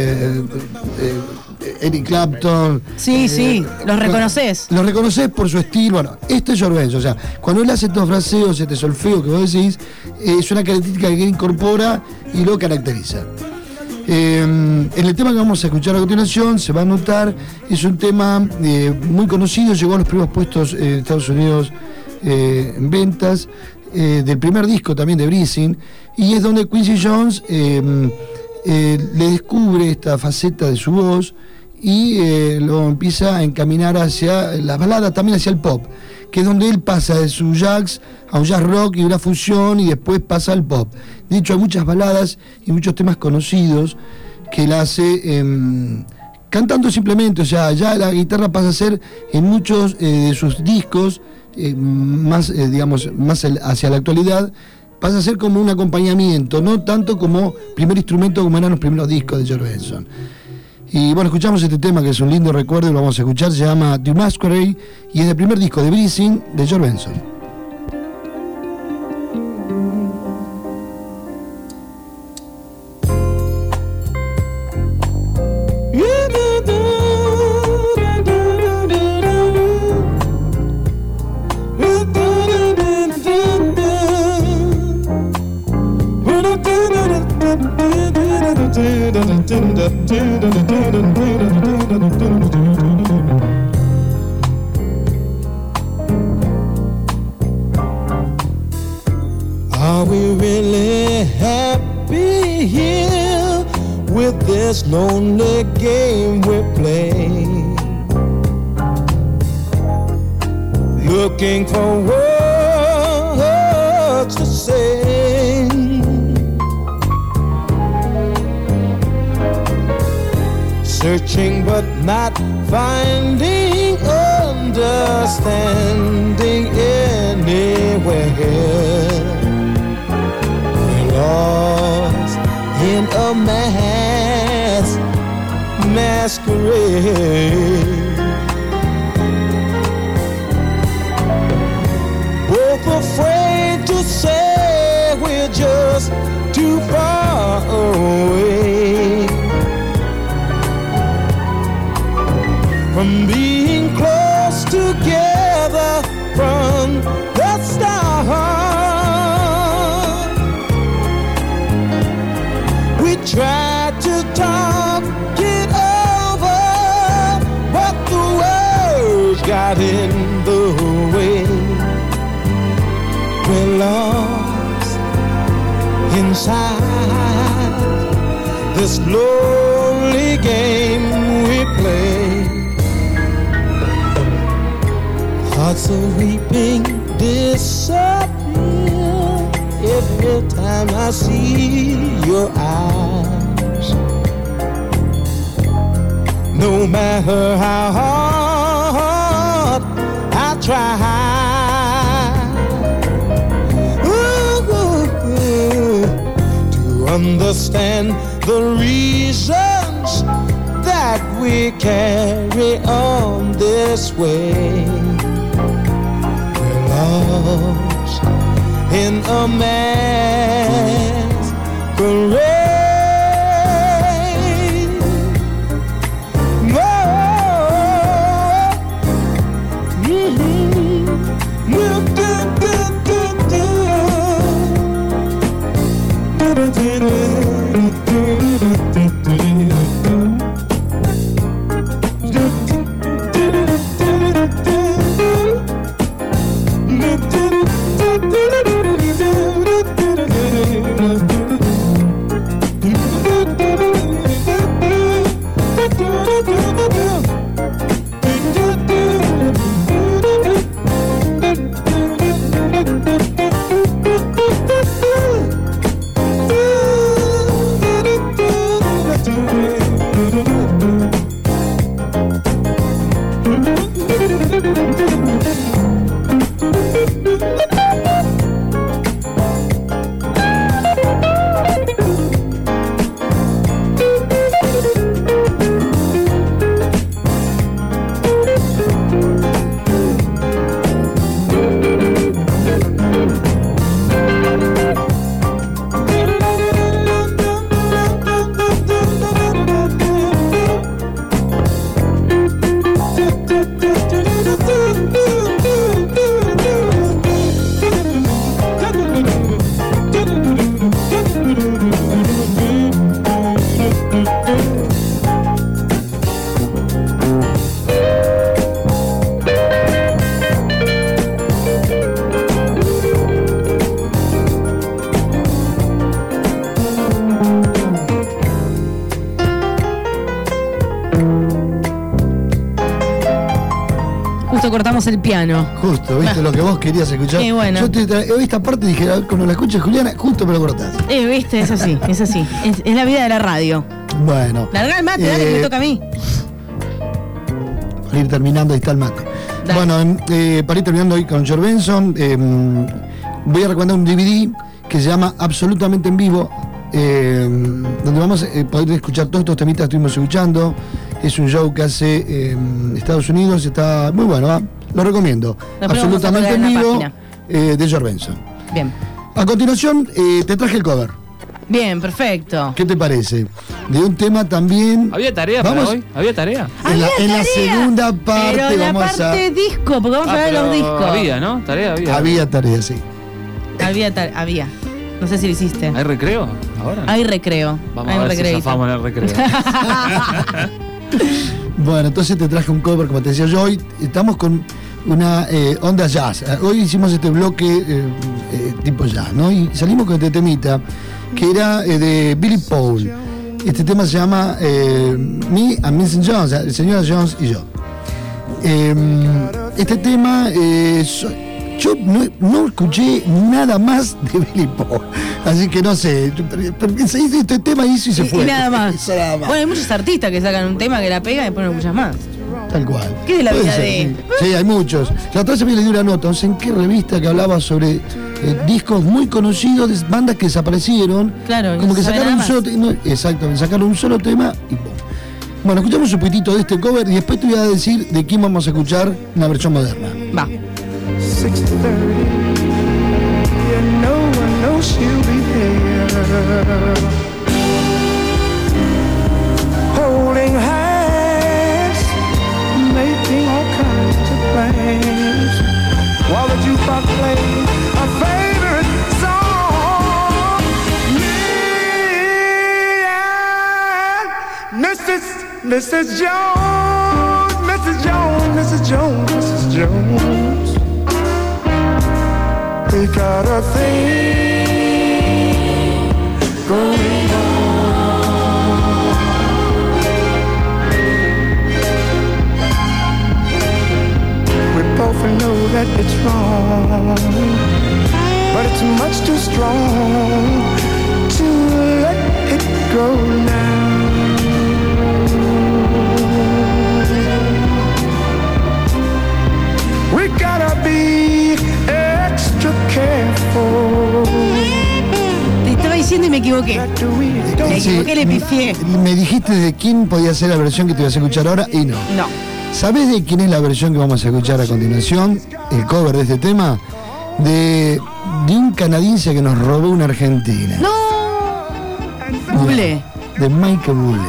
Eric Clapton. Sí, los reconoces. Los reconoces por su estilo. Bueno, este es George Benson. O sea, cuando él hace estos fraseos, este solfeo que vos decís, es una característica que él incorpora y lo caracteriza. En el tema que vamos a escuchar a continuación, se va a notar, es un tema muy conocido, llegó a los primeros puestos en Estados Unidos en ventas, del primer disco también de Breezing, y es donde Quincy Jones le descubre esta faceta de su voz y lo empieza a encaminar hacia las baladas, también hacia el pop, que es donde él pasa de su jazz a un jazz rock y una fusión y después pasa al pop. De hecho, hay muchas baladas y muchos temas conocidos que él hace cantando simplemente, o sea, ya la guitarra pasa a ser en muchos de sus discos digamos, más hacia la actualidad, pasa a ser como un acompañamiento, no tanto como primer instrumento como eran los primeros discos de George Benson. Y bueno, escuchamos este tema que es un lindo recuerdo y lo vamos a escuchar, se llama The Masquerade y es el primer disco de Breathing de George Benson. Are we really happy here with this lonely game we play? Looking for words to say, searching but not finding understanding anywhere. We're lost in a masquerade. Both afraid to say we're just too far away from being close together from the start. We tried to talk it over, but the words got in the way. We're lost inside this lonely game we play. Hearts are weeping disappear every time I see your eyes. No matter how hard I try to understand the reasons that we carry on this way. We're lost in a masquerade. Cortamos el piano. Justo, viste lo que vos querías escuchar. Qué bueno. Yo esta parte dije, cuando la escuches Juliana, justo me lo cortás. Viste, es así, es así. Es la vida de la radio. Bueno. Larga el mate, dale que me toca a mí. Para ir terminando, ahí está el mate. Dale. Bueno, para ir terminando hoy con George Benson, voy a recomendar un DVD que se llama Absolutamente en Vivo, donde vamos a poder escuchar todos estos temitas que estuvimos escuchando. Es un show que hace Estados Unidos, está muy bueno, ¿eh? Lo recomiendo. Después Absolutamente en vamos a Vivo, poner de George Benson. Bien. A continuación, te traje el cover. Bien, perfecto. ¿Qué te parece? De un tema también. ¿Había tarea para hoy? ¿Había tarea? En la Tarea. segunda parte Pero la vamos parte disco, porque vamos a ver pero los discos. Había, ¿no? Tarea había. Había tarea, sí. Había. No sé si lo hiciste. ¿Hay recreo? ¿Ahora? Hay recreo. Vamos Hay a un ver si recreito. zafamos en el recreo. Bueno, entonces te traje un cover, como te decía yo. Hoy estamos con una onda jazz. Hoy hicimos este bloque tipo jazz, ¿no? Y salimos con este temita que era de Billy Paul. Este tema se llama Me and Mrs. Jones, el señor Jones y yo. Este tema, yo no escuché nada más de Billy Paul, así que no sé, este tema hizo y se fue. Y nada más. Eso nada más. Bueno, hay muchos artistas que sacan un tema que la pegan y después no escuchas más. Tal cual. ¿Qué de la Puede vida ser, de- Sí, hay muchos. La otra vez me le di una nota, no sé en qué revista, que hablaba sobre discos muy conocidos de bandas que desaparecieron. Claro, como no que se sabe sacaron un nada solo tema. Exactamente, sacaron un solo tema y pum. Bueno, escuchamos un poquitito de este cover y después te voy a decir de quién vamos a escuchar una versión moderna. Va. 6:30, and no one knows she'll be here. Holding hands, making all kinds of plans, while the jukebox plays a favorite song. Me and Mrs. Jones, Mrs. Jones, Mrs. Jones, Mrs. Jones. We got a thing going on. We both know that it's wrong, but it's much too strong to let it go now. We gotta be extra careful. Te estaba diciendo y me equivoqué. That we don't Me equivoqué, le pifié. Me dijiste de quién podía ser la versión que te ibas a escuchar ahora y no. No. ¿Sabés de quién es la versión que vamos a escuchar a continuación? El cover de este tema. De un canadiense que nos robó una argentina. ¡No! Bublé. De Michael Bublé.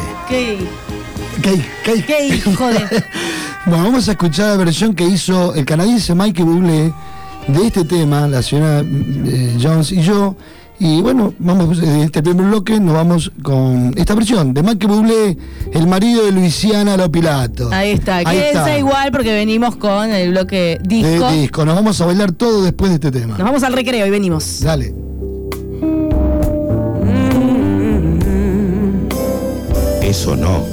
¿Qué hijo de...? Bueno, vamos a escuchar la versión que hizo el canadiense Michael Bublé de este tema, la señora Jones y yo. Y bueno, vamos en este primer bloque, nos vamos con esta versión de Michael Bublé, el marido de Luisiana Lopilato. Ahí está. Ahí Quédense está. igual porque venimos con el bloque De disco. disco. Nos vamos a bailar todo después de este tema. Nos vamos al recreo y venimos. Dale. Eso no.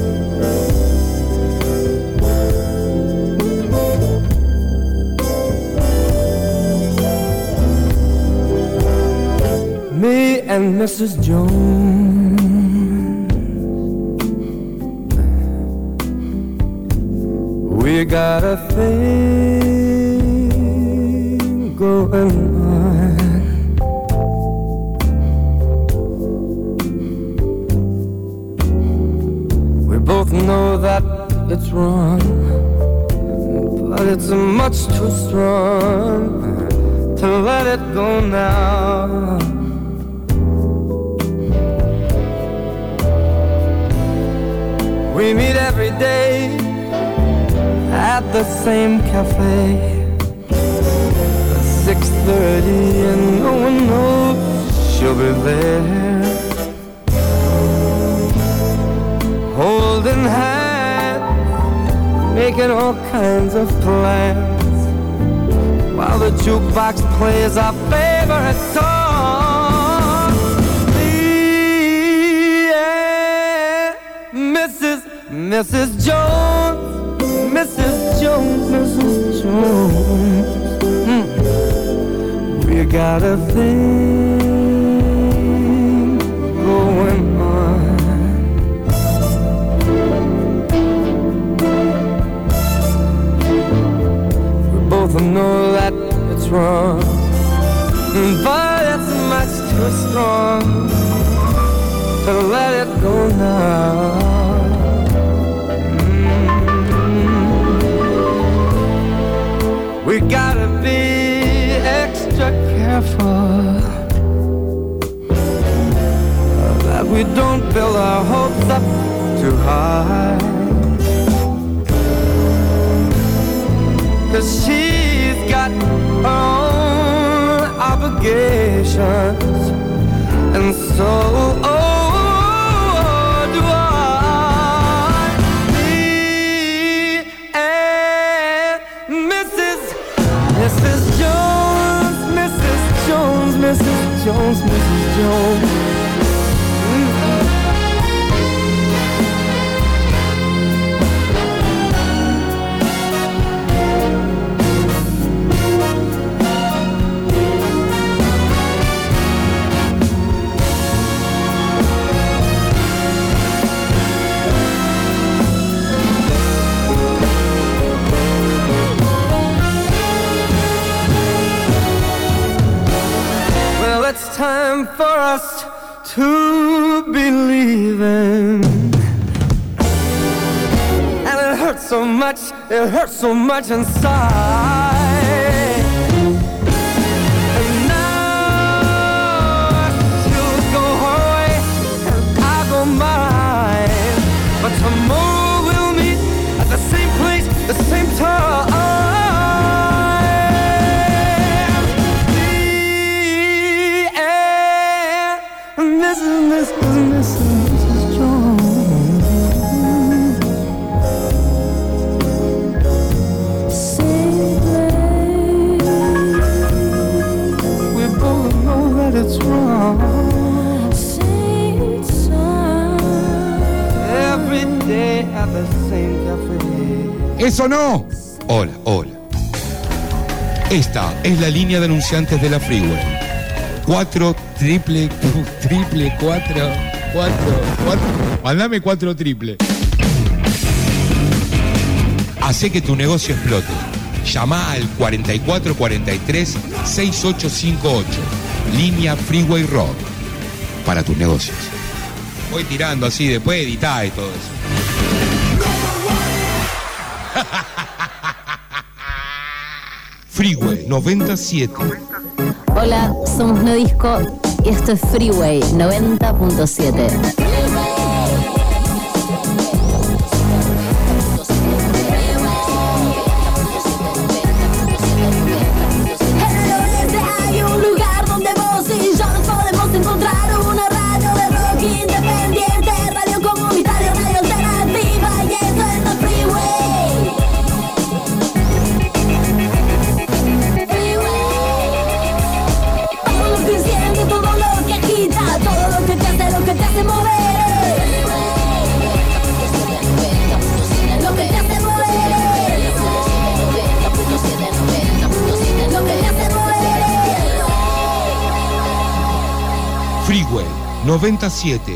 Me and Mrs. Jones, we got a thing going on. We both know that it's wrong, but it's much too strong to let it go now. We meet every day at the same cafe. 6:30 and no one knows she'll be there. Holding hands, making all kinds of plans, while the jukebox plays our favorite song. Me and Mrs. Jones, Mrs. Jones, Mrs. Jones. We got a thing going on. but let it go now. We gotta be extra careful that we don't build our hopes up too high, 'cause she's got her own obligations, and so do I. Me and Mrs. Jones, Mrs. Jones, Mrs. Jones, Mrs. Jones. It's time for us to believe in, and it hurts so much inside. And now she'll go her way and I'll go mine, but tomorrow we'll meet at the same place, the same time. Mrs. Jones. We both know that it's wrong. Every day at the same cafe. ¡Eso no! Hola, hola. Esta es la línea de anunciantes de la Freeway. 4 triple. Mandame 4 triple. Hacé que tu negocio explote. Llama al 4443-6858. Línea Freeway Rock. Para tus negocios. Voy tirando así, después editá y todo eso. Freeway 97. Hola, somos No Disco y esto es Freeway 90.7. Hay un lugar donde vos y yo nos podemos encontrar, una radio de rock independiente, radio comunitaria, radio alternativa, y eso es The Freeway. Todo lo que enciende, todo lo que agita, todo lo que te hace mover. Lo que te hace mover. Lo que te hace mover. Freeway 97.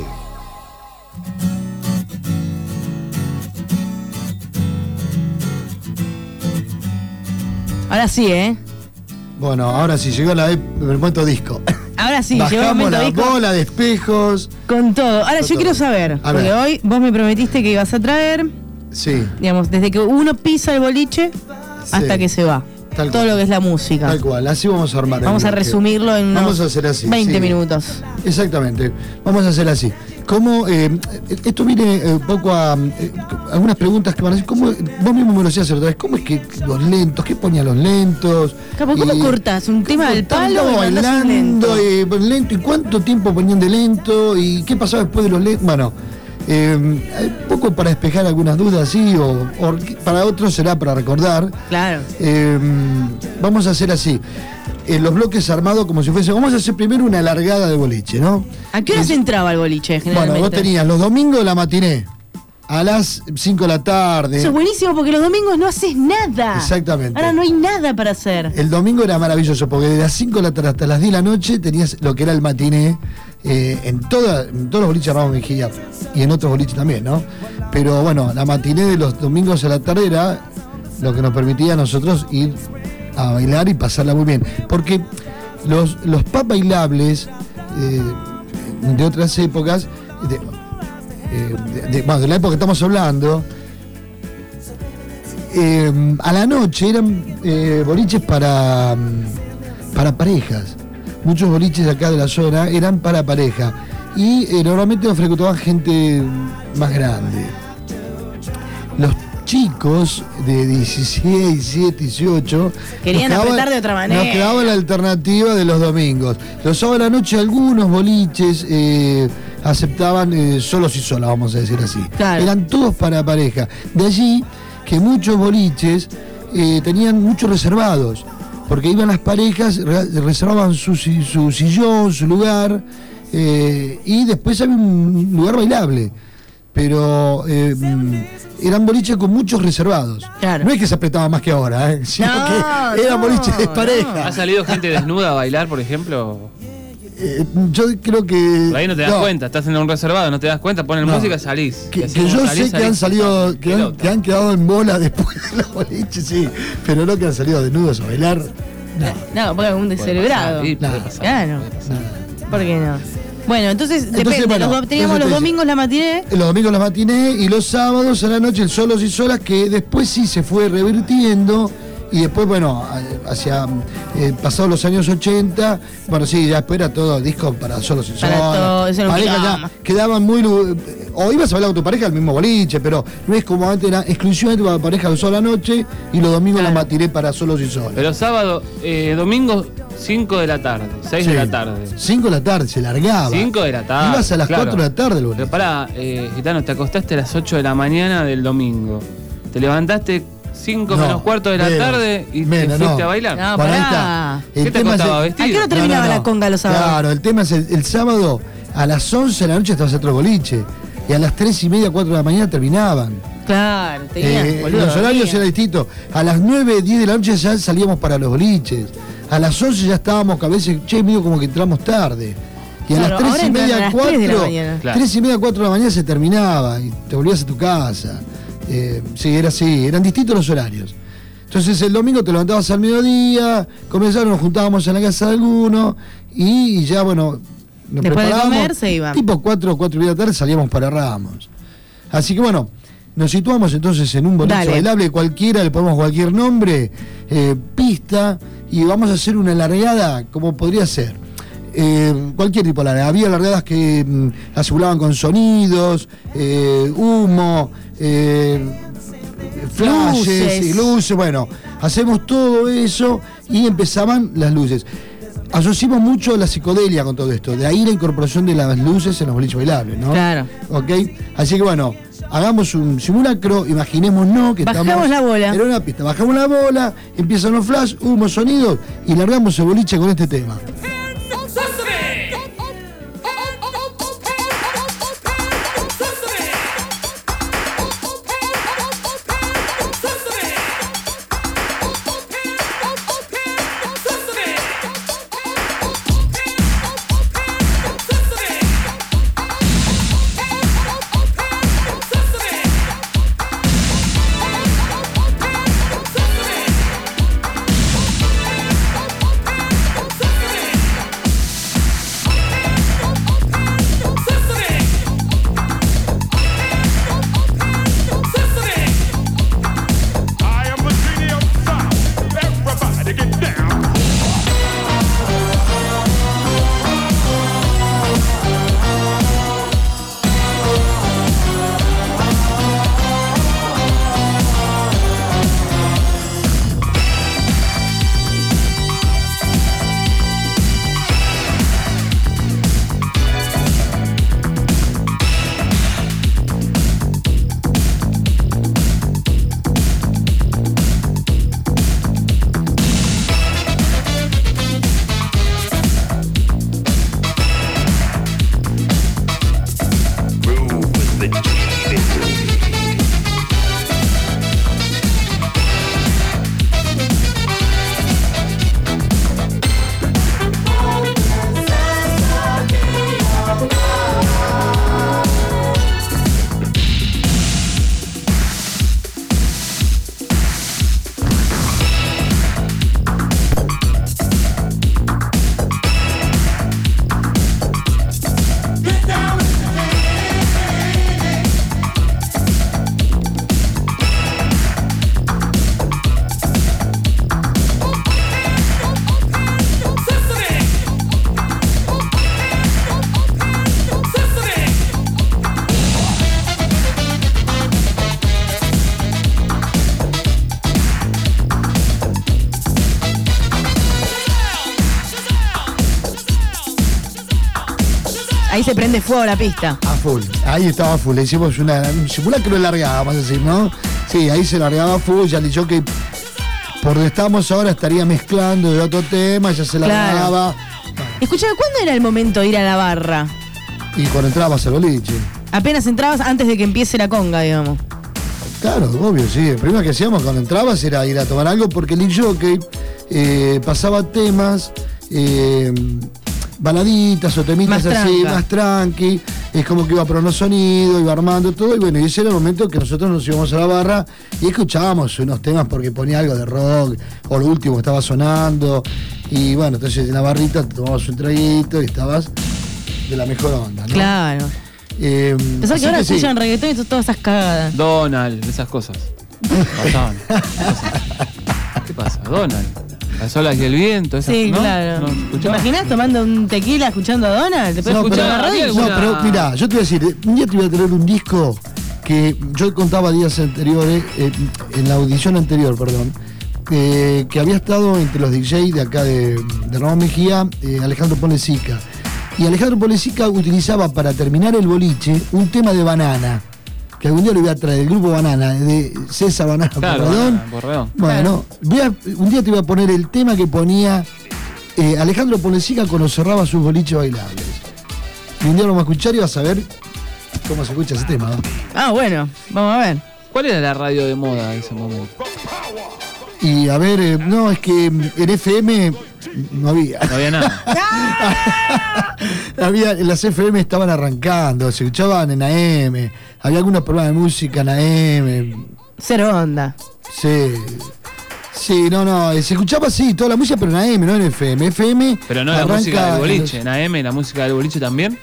Ahora sí, ¿eh? Bueno, ahora sí, llegó el momento disco. Ahora sí, llegó el Bajamos momento la disco. bola de espejos. Con todo. Ahora Con yo todo. quiero saber, A porque ver. hoy vos me prometiste que ibas a traer, Sí, digamos, desde que uno pisa el boliche hasta Sí. que se va. Tal Todo cual. lo que es la música. tal cual. Así vamos a armar. el Vamos a bloque. resumirlo en unos Vamos a hacer así, 20 sí. minutos. Exactamente. Vamos a hacer así. ¿Cómo, esto viene un poco a algunas preguntas que van a decir, ¿cómo, vos mismo me lo decías otra vez, ¿cómo es que los lentos, qué ponían los lentos? Capo, ¿cómo Y- cortás un tema del palo Tanto y mandás un bailando, lento? lento, y cuánto tiempo ponían de lento, y qué pasaba después de los lentos. Bueno, un poco para despejar algunas dudas, sí, o para otros será para recordar. Claro. Vamos a hacer así. Los bloques armados como si fuese. Vamos a hacer primero una largada de boliche, ¿no? ¿A qué hora se entraba el boliche, generalmente? Bueno, vos tenías los domingos la matiné. A las 5 de la tarde. Eso es buenísimo porque los domingos no haces nada. Exactamente. Ahora no hay nada para hacer. El domingo era maravilloso porque de las 5 de la tarde hasta las 10 de la noche tenías lo que era el matiné. En todos los boliches de Ramos Mejía y en otros boliches también, ¿no? Pero bueno, la matiné de los domingos a la tarde era lo que nos permitía a nosotros ir a bailar y pasarla muy bien. Porque los pub bailables de otras épocas de la época que estamos hablando, a la noche eran boliches para parejas. Muchos boliches acá de la zona eran para pareja. Y normalmente los frecuentaban gente más grande. Los chicos de 16, 17, 18 querían apretar de otra manera. Nos quedaba la alternativa de los domingos. Los sábados a la noche algunos boliches aceptaban solos y solas, vamos a decir así. Claro. Eran todos para pareja. De allí que muchos boliches tenían muchos reservados, porque iban las parejas, reservaban su sillón, su lugar, y después había un lugar bailable. Pero eran boliches con muchos reservados. Claro. No es que se apretaba más que ahora, sino que eran boliches de pareja. ¿Ha salido gente desnuda a bailar, por ejemplo? Yo creo que... Por ahí no te das cuenta, estás en un reservado, no te das cuenta, ponen música, salís. Que yo sé que han salido, que han quedado en bola después de los boliches, sí, pero no que han salido desnudos a bailar. No, porque es un descerebrado. Claro. ¿Por qué no? Bueno, entonces depende. Bueno, teníamos los domingos la matiné. Los domingos la matiné y los sábados a la noche el solos y solas, que después sí se fue revirtiendo. Y después, bueno, hacia pasados los años 80, bueno, sí, ya después era todo disco para solos y solas. Parejas ya quedaban muy... O ibas a bailar con tu pareja al mismo boliche, pero no es como antes, era exclusivamente para pareja de sola noche y los domingos la matiné para solos y solas. Pero sábado, domingo, 5 de la tarde, 6 de la tarde. 5 de la tarde, se largaba. 5 de la tarde. Ibas a las 4 de la tarde, el boliche. Pero pará, Gitano, te acostaste a las 8 de la mañana del domingo. Te levantaste 5 menos cuarto de la tarde y te fuiste a bailar. No, pará. ¿Qué te acostaba vestido? ¿A qué hora terminaba la conga los sábados? Claro, el tema es el sábado a las 11 de la noche estabas en otro boliche. Y a las 3:30, 4 de la mañana terminaban. Claro, los horarios eran distintos. A las 9, 10 de la noche ya salíamos para los boliches. A las 11 ya estábamos, que a veces, medio como que entramos tarde. Y a las 3:30, 4 de la mañana se terminaba y te volvías a tu casa. Sí, era así, eran distintos los horarios. Entonces el domingo te levantabas al mediodía, comenzaron, nos juntábamos en la casa de alguno y ya, bueno, nos después preparábamos. De comer se iban. Tipo 4 y media de la tarde salíamos para Ramos. Así que bueno, nos situamos entonces en un boliche bailable, cualquiera, le ponemos cualquier nombre, pista, y vamos a hacer una largada, como podría ser. Cualquier tipo de largada. Había largadas que aseguraban con sonidos, humo, flashes, luces. Bueno, hacemos todo eso y empezaban las luces. Asociamos mucho la psicodelia con todo esto, de ahí la incorporación de las luces en los boliches bailables, ¿no? Claro. ¿Ok? Así que bueno, hagamos un simulacro, imaginémonos que bajamos la bola. En una pista, bajamos la bola, empiezan los flash, humo, sonidos y largamos el boliche con este tema. Ahí se prende fuego la pista. A full, ahí estaba full. Le hicimos un simulacro de largada, vamos a decir, ¿no? Sí, ahí se largaba full, ya le dijo que por donde estamos ahora estaría mezclando de otro tema, ya se largaba. Escuchame, ¿cuándo era el momento de ir a la barra? Y cuando entrabas al boliche. Apenas entrabas antes de que empiece la conga, digamos. Claro, obvio, sí. El primero que hacíamos cuando entrabas era ir a tomar algo porque el jockey pasaba temas, baladitas o temitas Más así, tranca. más tranqui. Es como que iba por unos sonidos, iba armando todo. Y bueno, y ese era el momento que nosotros nos íbamos a la barra y escuchábamos unos temas porque ponía algo de rock o lo último que estaba sonando. Y bueno, entonces en la barrita te tomabas un traguito y estabas de la mejor onda, ¿no? Claro. Pensaba que ahora sí. escuchan reggaetón y todas esas cagadas. Donald, esas cosas. Pasaban. ¿Qué pasa? Donald. Las olas y el viento, esas, Sí, ¿no? claro. ¿No ¿Te escuchabas? imaginas tomando un tequila escuchando a Donald? ¿Te puedes No, escuchar pero- la radio? alguna- No, pero mirá, yo te voy a decir, un día te voy a traer un disco que yo contaba días anteriores, en la audición anterior, perdón, que había estado entre los DJs de acá de Ramón Mejía, Alejandro Polesica. Y Alejandro Polesica utilizaba para terminar el boliche un tema de Banana, que algún día lo voy a traer, el grupo Banana, de César Banana Claro, Porredón. Porredón. Bueno, un día te voy a poner el tema que ponía Alejandro Polesica cuando cerraba sus boliches bailables. Y un día lo vamos a escuchar y vas a ver cómo se escucha ese tema, ¿no? Ah, bueno, vamos a ver. ¿Cuál era la radio de moda en ese momento? Y a ver, no, es que en FM no había. No había nada. Las FM estaban arrancando, se escuchaban en AM, había algunos programas de música en AM. Cero onda. Sí. Sí, no, se escuchaba así, toda la música, pero en AM, no en FM. FM Pero no la arranca música del en boliche. En AM, la música del boliche también.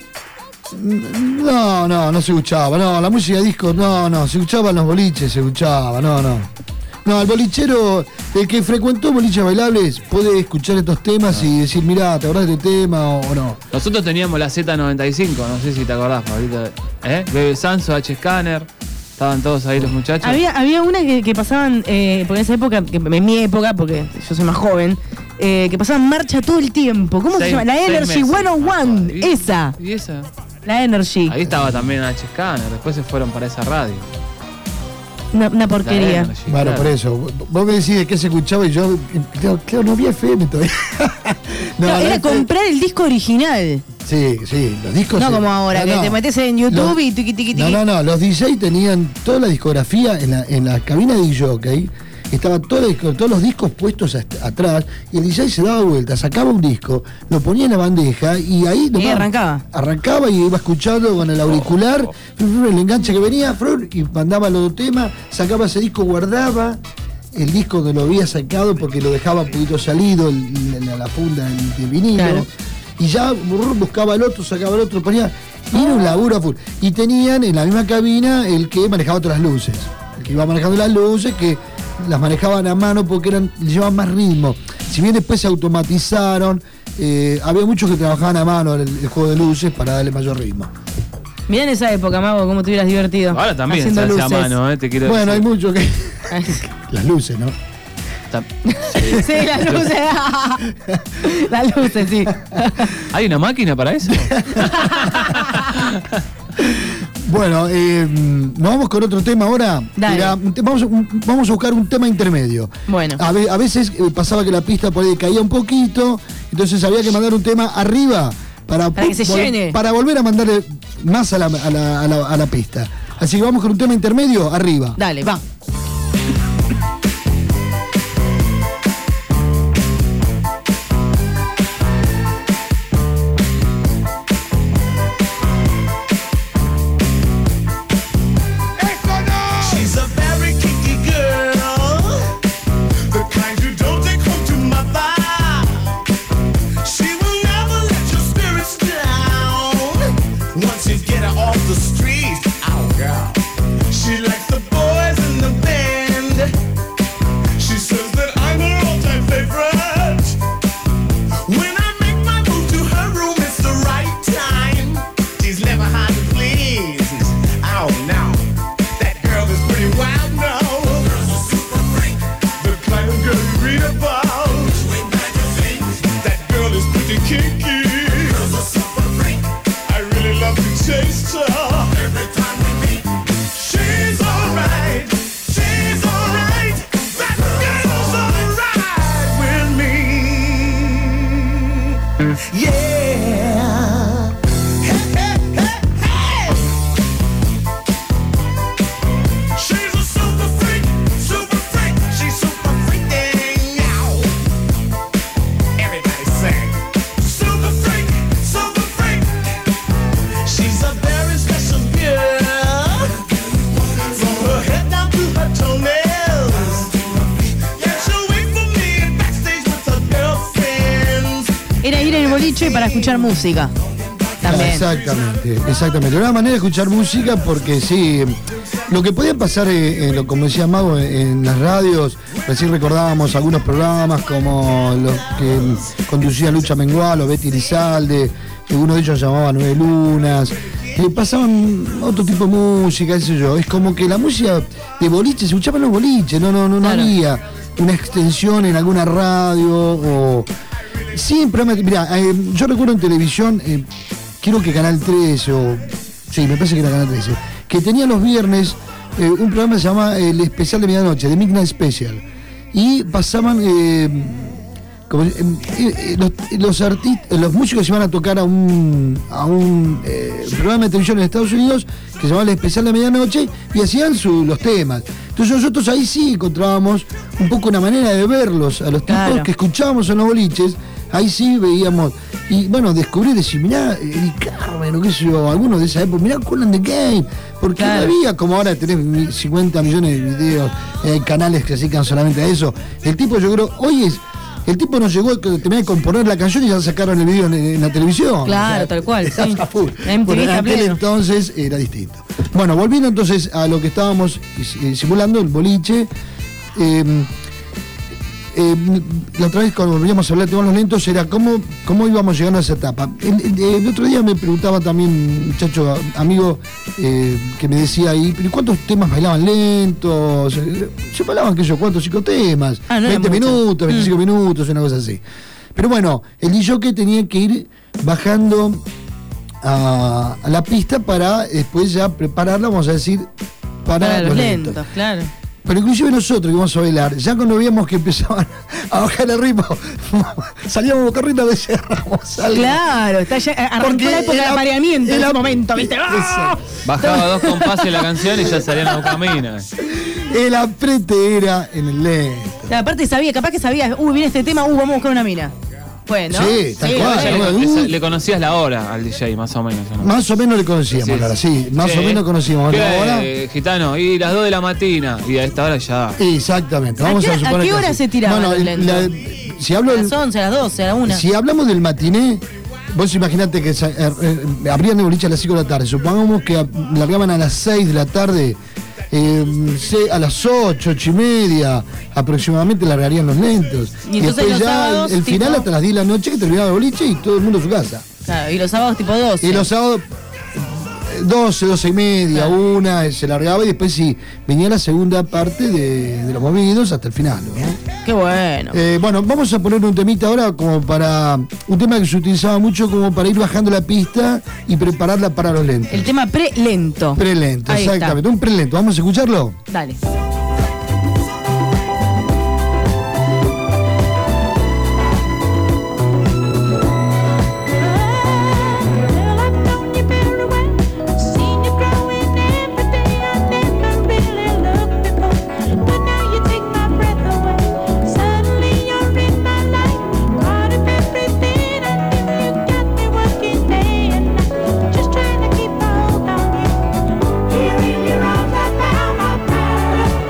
No se escuchaba, no, la música de disco, no, se escuchaba en los boliches, se escuchaba, no. No, el bolichero, el que frecuentó boliches bailables, puede escuchar estos temas y decir, mirá, ¿te acordás de este tema o no? Nosotros teníamos la Z95, no sé si te acordás, Pablito. Bebe Sanso, H. Scanner. Estaban todos ahí los muchachos. Había una que pasaban, porque en esa época, en mi época, porque yo soy más joven, que pasaban marcha todo el tiempo. ¿Cómo se llama? La Energy 101, ¿Y? esa. ¿Y esa? La Energy. Ahí estaba también H. Scanner. Después se fueron para esa radio. Una porquería. La Energy, Bueno, claro. por eso, vos me decís de qué se escuchaba y yo, claro, no había FM todavía. No, la era FM comprar el disco original. Sí, los discos. No sí. como ahora, que te metes en YouTube y tiqui, tiqui, tiqui. No, los DJ tenían toda la discografía en la cabina de DJ, estaba todos los discos puestos atrás y el DJ se daba vuelta, sacaba un disco, lo ponía en la bandeja y ahí nomás arrancaba. Arrancaba y iba escuchando con el auricular, el enganche que venía, y mandaba el otro tema, sacaba ese disco, guardaba el disco donde lo había sacado porque lo dejaba un poquito salido, la funda del vinilo. Claro. Y ya buscaba el otro, sacaba el otro, ponía. Y era un laburo a full. Y tenían en la misma cabina el que manejaba otras luces. El que iba manejando las luces, que las manejaban a mano porque llevaban más ritmo. Si bien después se automatizaron, había muchos que trabajaban a mano el juego de luces para darle mayor ritmo. Mirá en esa época, Mago, cómo te hubieras divertido. Ahora también se haciendo hace a luces. mano, te quiero Bueno, hay decir. muchos que. Las luces, ¿no? Sí, las luces. Las luces, sí. ¿Hay una máquina para eso? Bueno, nos vamos con otro tema ahora. Dale. Mirá, vamos a buscar un tema intermedio. Bueno. A veces pasaba que la pista por ahí caía un poquito, entonces había que mandar un tema arriba para que se llene. para volver a mandarle más a la pista. Así que vamos con un tema intermedio arriba. Dale, va. She's a very kinky girl, the kind you don't take home to mother. She will never let your spirits down. Once you get her off the street, oh girl, she likes the boys in the band. She says that I'm her all-time favorite. When I make my move to her room, it's the right time. She's never hard to please. Oh no. Is pretty wild now. Girls are super freak. The kind of girl you read about. That girl is pretty kinky. Girls are super freak. I really boliche para escuchar música. También. Exactamente. Una manera de escuchar música porque sí, lo que podía pasar, como decía Mago, en las radios, recién recordábamos algunos programas como los que conducía Lucha Mengual o Betty Elizalde, uno de ellos llamaba 9 Lunas, pasaban otro tipo de música, qué sé yo. Es como que la música de boliche se escuchaba en los boliches, no había una extensión en alguna radio o... Sí, pero mirá, yo recuerdo en televisión, creo que Canal 13 sí, me parece que era Canal 13, que tenía los viernes un programa que se llama El Especial de Medianoche, The Midnight Special, y pasaban los músicos iban a tocar a un programa de televisión en Estados Unidos que se llamaba El Especial de Medianoche y hacían los temas. Entonces nosotros ahí sí encontrábamos un poco una manera de verlos a los tipos que escuchábamos en los boliches. Ahí sí veíamos, y bueno, descubrí, decir, mirá, el Carmen, o qué sé yo, algunos de esa época, mirá Kool and the Gang, porque no había, como ahora tenés 50 millones de videos, hay canales que se dedican solamente a eso. El tipo, yo creo, el tipo nos llegó a terminar de componer la canción y ya sacaron el video en la televisión. Claro, o sea, tal cual, sí. Bueno, en aquel entonces era distinto. Bueno, volviendo entonces a lo que estábamos simulando, el boliche. La otra vez cuando volvíamos a hablar de temas los lentos era cómo íbamos llegando a esa etapa. El otro día me preguntaba también un muchacho amigo que me decía ahí, ¿pero cuántos temas bailaban lentos? Se bailaban, qué sé yo, 4 o 5 temas, 20 minutos, 25 minutos, una cosa así. Pero bueno, el DJ tenía que ir bajando a la pista para después ya prepararla, vamos a decir, para los lentos. Claro. Pero inclusive nosotros que íbamos a bailar, ya cuando veíamos que empezaban a bajar el ritmo, salíamos corriendo de cerramos algo. Claro, arrancó la época de apareamiento en ese momento, ¿viste? ¡Ah! Bajaba 2 compases la canción y ya salían a Bucamina. El aprete era en el lento. Aparte capaz que sabía, viene este tema, vamos a buscar una mina. Bueno, sí, tal cual. Le conocías la hora al DJ, más o menos, ¿no? Más o menos le conocíamos, ahora sí. Más o menos conocíamos la hora. Gitano, y las 2 de la mañana, y a esta hora ya. Exactamente. Vamos a suponer. ¿A qué hora se tiraba? Bueno, si hablo a las 11, a las 12, a la 1. Si hablamos del matiné, vos imaginate que abrían de boliche a las 5 de la tarde. Supongamos que largaban a las 6 de la tarde. A las 8, 8:30 aproximadamente largarían los lentos. Y después ya sábados, el final hasta las 10 de la noche que terminaba el boliche y todo el mundo a su casa. Claro, y los sábados tipo 12. Y los sábados 12, 12:30, 1 se largaba y después sí venía la segunda parte de los movidos hasta el final, ¿no? Qué bueno. Bueno, vamos a poner un temita ahora como para un tema que se utilizaba mucho como para ir bajando la pista y prepararla para los lentos. El tema pre-lento. Pre-lento, exactamente, un pre-lento. ¿Vamos a escucharlo? Dale. Here in your arms I found my paradise.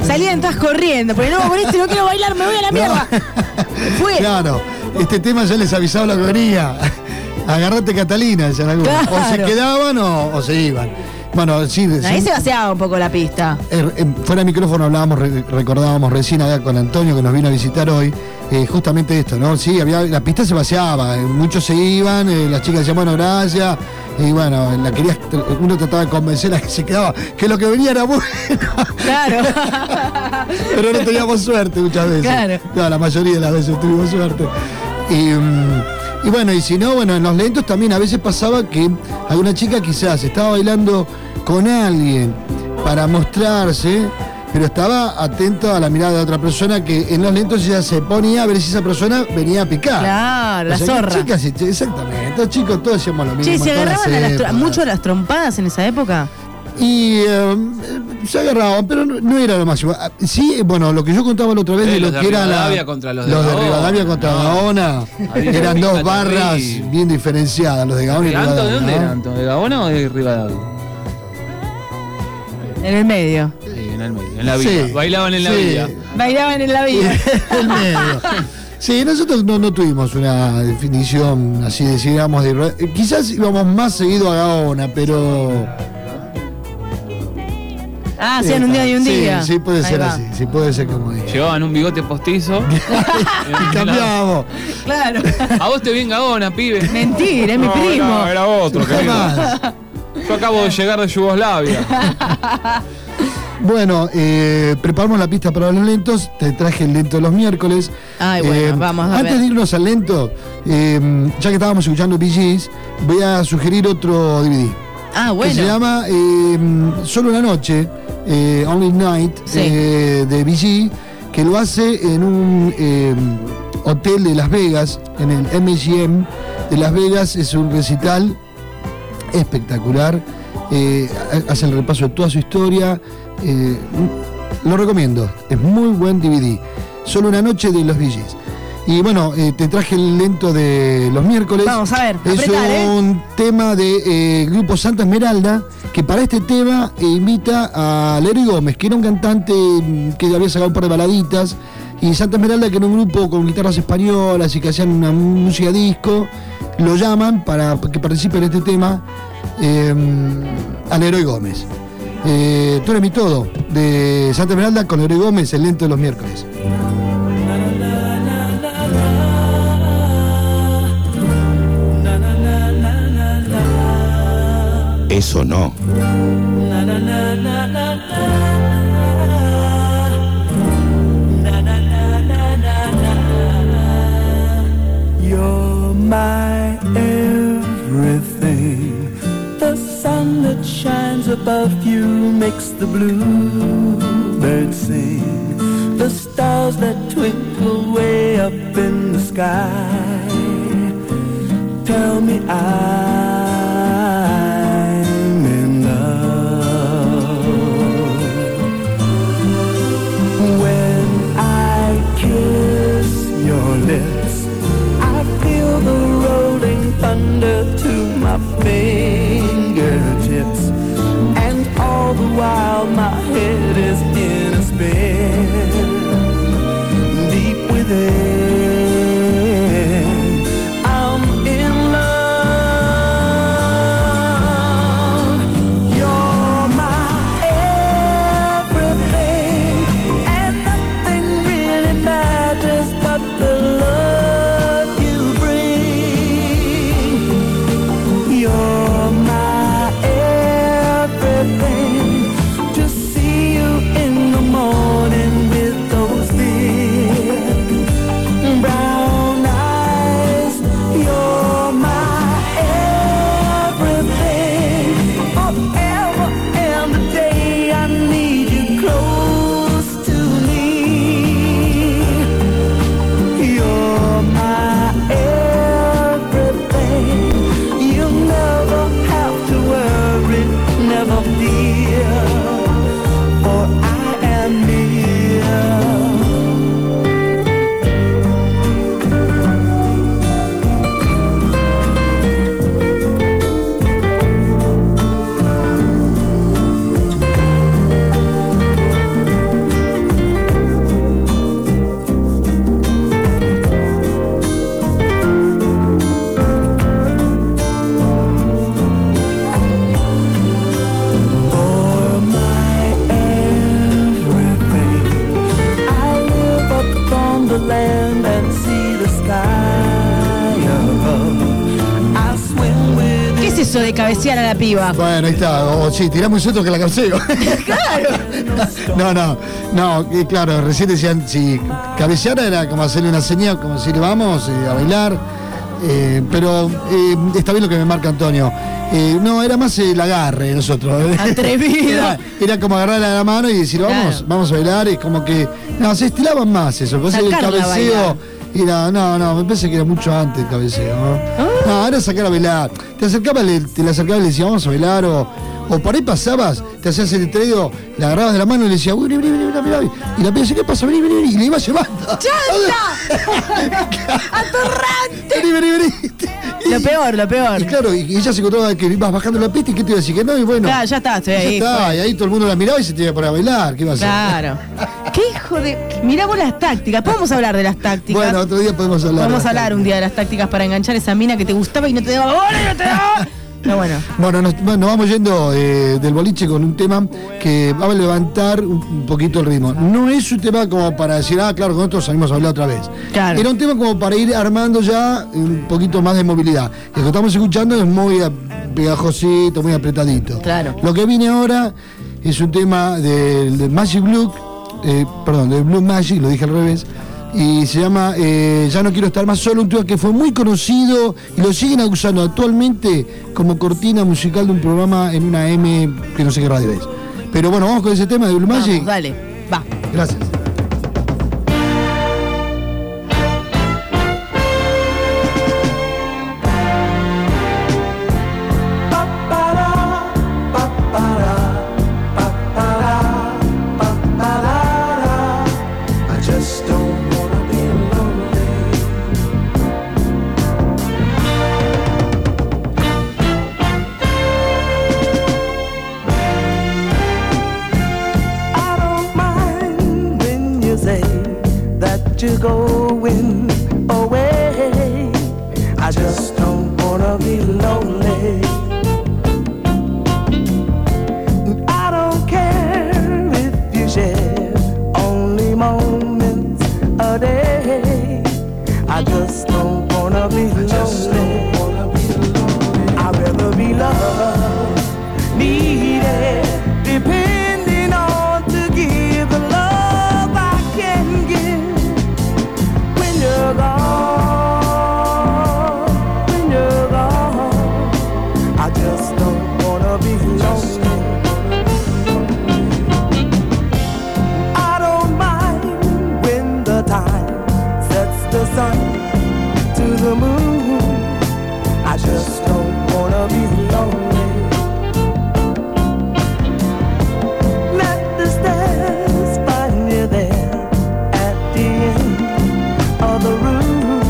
Salían todas corriendo, porque no, con este no quiero bailar, me voy a la mierda. Fue. Claro, este tema ya les avisaba lo que venía. Agarrate Catalina, decían algunos. Claro. O se quedaban o se iban. Bueno, sí. Ahí se vaciaba un poco la pista. Fuera de micrófono hablábamos, recordábamos recién acá con Antonio que nos vino a visitar hoy, justamente esto, ¿no? Sí, la pista se vaciaba, muchos se iban, las chicas decían, bueno, gracias, y bueno, uno trataba de convencerla que se quedaba, que lo que venía era bueno. Claro. Pero no teníamos suerte muchas veces. Claro. No, la mayoría de las veces tuvimos suerte. Y bueno, y si no, bueno, en los lentos también a veces pasaba que alguna chica quizás estaba bailando con alguien para mostrarse, pero estaba atento a la mirada de otra persona que en los lentos ella se ponía a ver si esa persona venía a picar. Claro, la que zorra. Chicas, exactamente, los chicos todos hacíamos lo mismo. Che, ¿se todas agarraban épocas. mucho las trompadas en esa época? Y se agarraban, pero no era lo máximo. Sí, bueno, lo que yo contaba la otra vez de lo los de que era Rivadavia contra los de de Gaona. Rivadavia contra Gaona, Había eran una dos pica barras terrible. bien diferenciadas, los de Gaona y ¿Anto de Rivadavia. dónde ¿no? era Anto? ¿De Gaona o de Rivadavia? En el medio. Sí, en el medio, en la villa. Sí, Bailaban en la sí. villa. Bailaban en la vida. El medio. Sí, nosotros no tuvimos una definición así, decíamos de quizás íbamos más seguido a Gaona, pero Ah, hacían un día y un día. Sí, puede Ahí ser va. así, sí puede ser como dije. Llevaban un bigote postizo. Y cambiamos. Claro. A vos te vi en Gaona, pibe. Mentira, es mi primo. Era otro, querido. Jamás. Yo acabo de llegar de Yugoslavia. Bueno, preparamos la pista para los lentos. Te traje el lento de los miércoles. Ay, bueno, vamos a Antes ver. de irnos al lento, ya que estábamos escuchando Bee Gees, voy a sugerir otro DVD. Ah, Que se bueno. llama Solo una noche, Only Night, Sí. de Bee Gees, que lo hace en un hotel de Las Vegas, en el MGM de Las Vegas. Es un recital espectacular. Hace el repaso de toda su historia. Lo recomiendo, es muy buen DVD. Solo una noche de los Bee Gees. Y bueno, te traje el lento de los miércoles. Vamos a ver, Es apretar, un tema de grupo Santa Esmeralda, que para este tema invita a Lery Gómez, que era un cantante que había sacado un par de baladitas, y Santa Esmeralda, que era un grupo con guitarras españolas y que hacían una música disco, lo llaman para que participe en este tema a Leroy Gómez. Tú eres mi todo, de Santa Esmeralda con Leroy Gómez, el lento de los miércoles. Eso no. You're my everything. The sun that shines above you makes the bluebirds sing. The stars that twinkle way up in the sky tell me I'm in love. When I kiss your lips, I feel the rolling thunder to my fingertips, and all the while my head is in a spin. Deep within, I'm in love. stand and see the sky above. I swim with ¿Qué es eso de cabecear a la piba? Bueno, ahí está. O sí, tirá muy suelto que la cabeceo. Claro. No, claro, recién decían, si cabecear era como hacerle una señal, como decir, vamos a bailar. Pero está bien lo que me marca Antonio. No, era más el agarre de nosotros. Atrevido. Era como agarrarla de la mano y decir, vamos a bailar. Es como que, no, se estilaban más eso. Pues el cabeceo era, no, me parece que era mucho antes el cabeceo, ¿no? No, era sacar a bailar. Te le acercabas y le decías, vamos a bailar, o por ahí pasabas, te hacías el entrego, la agarrabas de la mano y le decías, uy, vení, y la piba decía, ¿qué pasa? Vení, y le iba llevando. ¡Chanta! ¡Atorrante! Vení. Lo peor. Y claro, y ella se encontraba que ibas bajando la pista y ¿qué te iba a decir? Que no, y bueno. Claro, ya está, estoy ahí. Ya está, y ahí todo el mundo la miraba y se te iba para bailar, ¿qué iba a hacer? Claro. ¿Qué hijo de...? Mirá vos las tácticas, podemos hablar de las tácticas. Bueno, otro día podemos hablar. Vamos a hablar un día de las tácticas para enganchar esa mina que te gustaba y no te daba bola y no te daba... Pero bueno. Bueno, nos vamos yendo del boliche con un tema que va a levantar un poquito el ritmo. No es un tema como para decir, claro, con nosotros salimos a hablar otra vez. Claro. Era un tema como para ir armando ya un poquito más de movilidad. El que estamos escuchando es muy pegajosito, muy apretadito. Claro. Lo que viene ahora es un tema del Magic Blue, del Blue Magic, lo dije al revés. Y se llama Ya no quiero estar más solo, un tema que fue muy conocido y lo siguen usando actualmente como cortina musical de un programa en una M que no sé qué radio es. Pero bueno, vamos con ese tema de Blue Magic. Dale, va. Gracias. You're going away. I just don't wanna be lonely. I don't care if you share only moments a day. I just don't wanna be lonely. I'd rather be loved, needed, depending on to give the love I can give. You're gone, I just don't wanna be lonely. I don't mind when the time sets the sun to the moon. I just don't wanna be lonely. Let the stars find you there at the end of the room.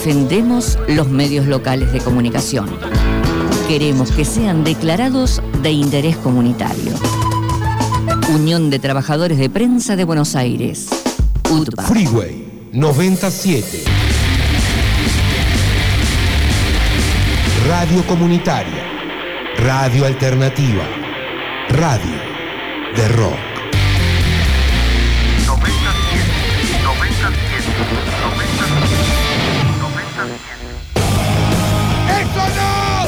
defendemos los medios locales de comunicación. Queremos que sean declarados de interés comunitario. Unión de Trabajadores de Prensa de Buenos Aires. UTPA. Freeway 97. Radio comunitaria. Radio alternativa. Radio de rock. 97. ¡Eso no!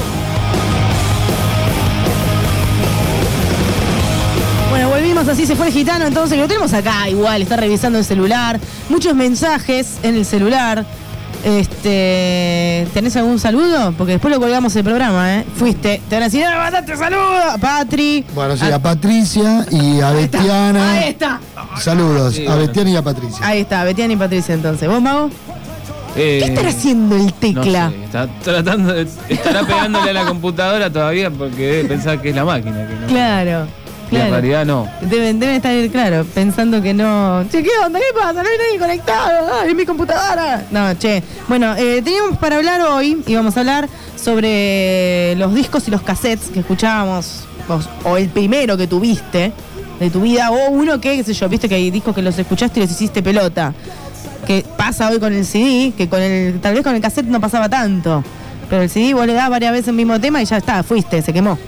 Bueno, volvimos, así se fue el gitano, entonces que lo tenemos acá igual, está revisando el celular, muchos mensajes en el celular. ¿Tenés algún saludo? Porque después lo colgamos el programa, ¿eh? Fuiste, te van a decir, ¡mandate saludo! A Patri. Bueno, sí, a Patricia y a Betiana. Ahí está. Saludos, Sí, a bueno. Betiana y a Patricia. Ahí está, Betiana y Patricia entonces. ¿Vos, Mago? ¿Qué estará haciendo el tecla? No sé, está tratando estará pegándole a la computadora todavía porque debe pensar que es la máquina. Que no. Claro. Y en realidad no. Deben estar, claro, pensando que no. Che, ¿qué onda? ¿Qué pasa? No hay nadie conectado. ¡Ay, mi computadora! No, che. Bueno, teníamos para hablar hoy, íbamos a hablar sobre los discos y los cassettes que escuchábamos, o el primero que tuviste de tu vida, o uno que, qué sé yo, viste que hay discos que los escuchaste y les hiciste pelota. Que pasa hoy con el CD, que tal vez con el cassette no pasaba tanto. Pero el CD vos le das varias veces el mismo tema y ya está, fuiste, se quemó.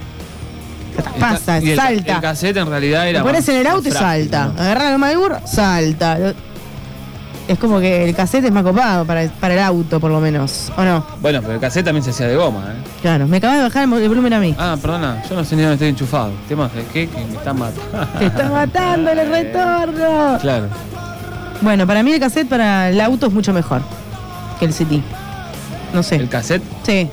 Pasa, Y salta. El cassette en realidad era. Lo pones en el auto y más frágil, salta. ¿no? Agarrás el Malboro, salta. Es como que el cassette es más copado para el auto, por lo menos. ¿O no? Bueno, pero el cassette también se hacía de goma, ¿eh? Claro, me acabas de bajar el volumen a mí. Ah, perdona, yo no sé ni dónde estoy enchufado. ¿Temas de qué? Que me están matando. Te está matando el retorno. Claro. Bueno, para mí el cassette para el auto es mucho mejor que el CD. No sé. ¿El cassette? Sí.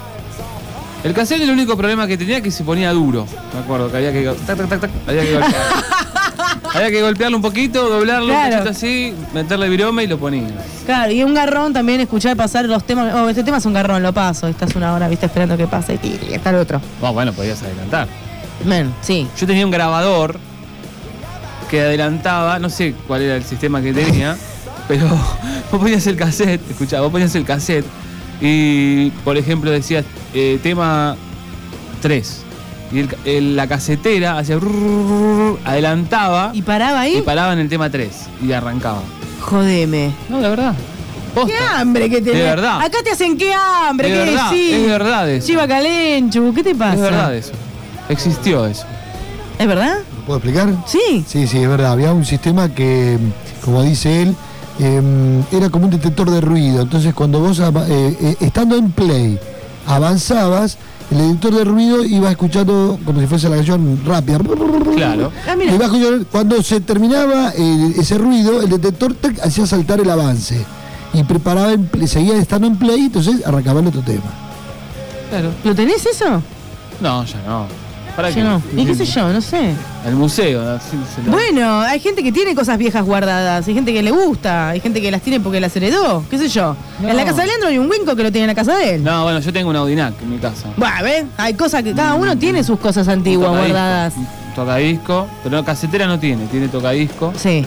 El cassette el único problema que tenía que se ponía duro. Me acuerdo que había que tac, tac, tac, tac, había que golpear. Había que golpearlo un poquito, doblarlo Claro. un cachito así, meterle virome y lo ponía. Claro, y un garrón también escuchar pasar los temas. Oh, este tema es un garrón, lo paso. Estás una hora, viste, esperando que pase y está el otro. Oh, bueno, podías adelantar. Men, sí. Yo tenía un grabador que adelantaba, no sé cuál era el sistema que tenía, pero vos ponías el cassette, escuchá, vos ponías el cassette y, por ejemplo, decías tema 3. Y la casetera hacía adelantaba ¿Y paraba ahí? y paraba en el tema 3 y arrancaba. Jodeme. No, de verdad. Posta. ¡Qué hambre que tenés! De verdad. Acá te hacen qué hambre, De ¿qué verdad, decís? es verdad eso. Chiva Calenchu, ¿qué te pasa? Es verdad eso. Existió eso. ¿Es verdad? ¿Lo puedo explicar? Sí. Sí, es verdad. Había un sistema que, como dice él, era como un detector de ruido. Entonces, cuando vos, estando en play, avanzabas, el detector de ruido iba escuchando como si fuese la canción rápida. Claro. Ah, mira. Iba escuchando, cuando se terminaba ese ruido, el detector hacía saltar el avance. Y preparaba, seguía estando en play, entonces arrancaba el otro tema. Claro. ¿Lo tenés eso? No, ya no. ¿Para Yo qué? no. ¿Y qué sé yo? No sé. El museo. Así se lo- Bueno, hay gente que tiene cosas viejas guardadas, hay gente que le gusta, hay gente que las tiene porque las heredó, qué sé yo. No. En la casa de Leandro hay un Winco que lo tiene en la casa de él. No, bueno, yo tengo un Audinac en mi casa. Bueno, ¿ves? Hay cosas que cada uno tiene sus cosas antiguas Un tocadisco, guardadas. un tocadisco, pero no, casetera no tiene tocadisco Sí.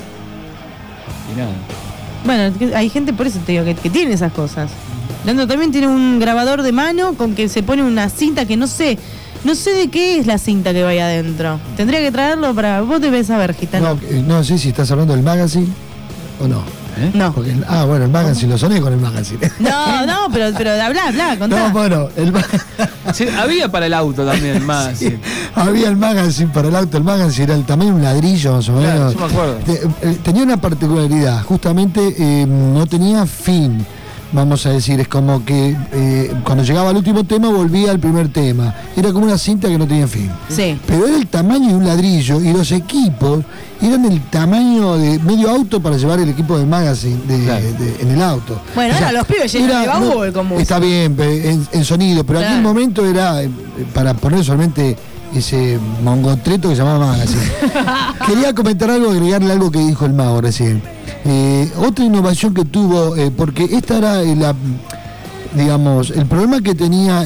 y nada. Bueno, hay gente, por eso te digo, que tiene esas cosas. Leandro también tiene un grabador de mano con que se pone una cinta que no sé de qué es la cinta que vaya adentro. Tendría que traerlo para... Vos debes saber, gitano. No sé si estás hablando del magazine o no. ¿Eh? No. Porque bueno, el magazine, lo soné con el magazine. No, pero habla, contá. No, bueno, Sí, había para el auto también más. sí, había el magazine para el auto. El magazine era el tamaño de un ladrillo más o Claro, menos. yo me acuerdo. Tenía una particularidad, justamente no tenía fin. Vamos a decir, es como que cuando llegaba al último tema volvía al primer tema. Era como una cinta que no tenía fin. Sí. Pero era el tamaño de un ladrillo y los equipos eran el tamaño de medio auto para llevar el equipo de magazine Claro. en el auto. Bueno, ahora los pibes llenan de baúl con música. Está bien, en sonido, pero Claro. aquel momento era para poner solamente ese mongotreto que se llamaba magazine. Quería comentar algo, agregarle algo que dijo el Mago recién. Otra innovación que tuvo, porque esta era digamos, el problema que tenía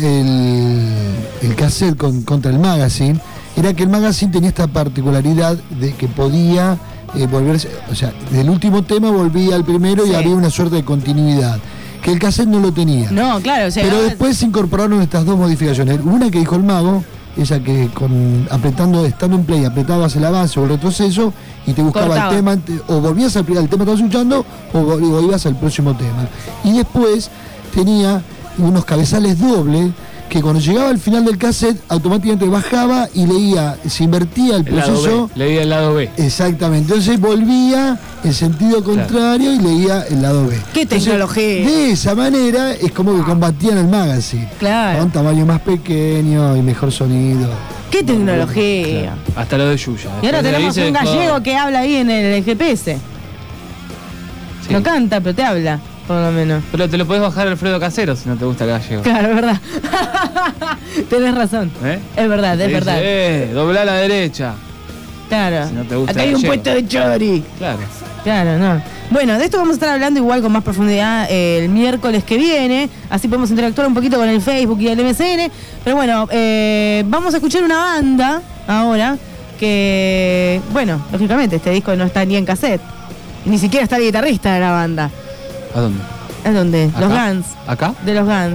el cassette contra el magazine, era que el magazine tenía esta particularidad de que podía volverse, o sea, del último tema volvía al primero y Sí. había una suerte de continuidad. que el cassette no lo tenía. No, claro, o sea. Pero después se incorporaron estas dos modificaciones. Una que dijo el mago, esa que estando en play, apretabas la base o el retroceso y te buscaba Cortaba. el tema, o volvías al tema que estabas escuchando o ibas al próximo tema. Y después tenía unos cabezales dobles que cuando llegaba al final del cassette automáticamente bajaba y leía, se invertía el proceso. Leía el lado B. Exactamente, entonces volvía en sentido contrario y leía el lado B. ¡Qué Entonces, tecnología! de esa manera es como que combatían el magazine. Claro. Con tamaño más pequeño y mejor sonido. ¡Qué tecnología! Hasta lo de Yuya. Y ahora Después de ahí tenemos se un dejó- gallego que habla ahí en el GPS. Sí. No canta, pero te habla, por lo menos. Pero te lo podés bajar Alfredo Casero si no te gusta el gallego. Claro, es verdad. Tenés razón. ¿Eh? Es verdad, Te es dice, verdad. doblá a la derecha. Claro. Si no te gusta Acá hay el un gallego. puesto de chori. Claro. Claro, no. Bueno, de esto vamos a estar hablando igual con más profundidad el miércoles que viene. Así podemos interactuar un poquito con el Facebook y el MSN. Pero bueno, vamos a escuchar una banda ahora que, bueno, lógicamente este disco no está ni en cassette. Ni siquiera está el guitarrista de la banda. ¿A dónde? ¿Es dónde? ¿Acá? Los Guns. ¿Acá? De los Guns.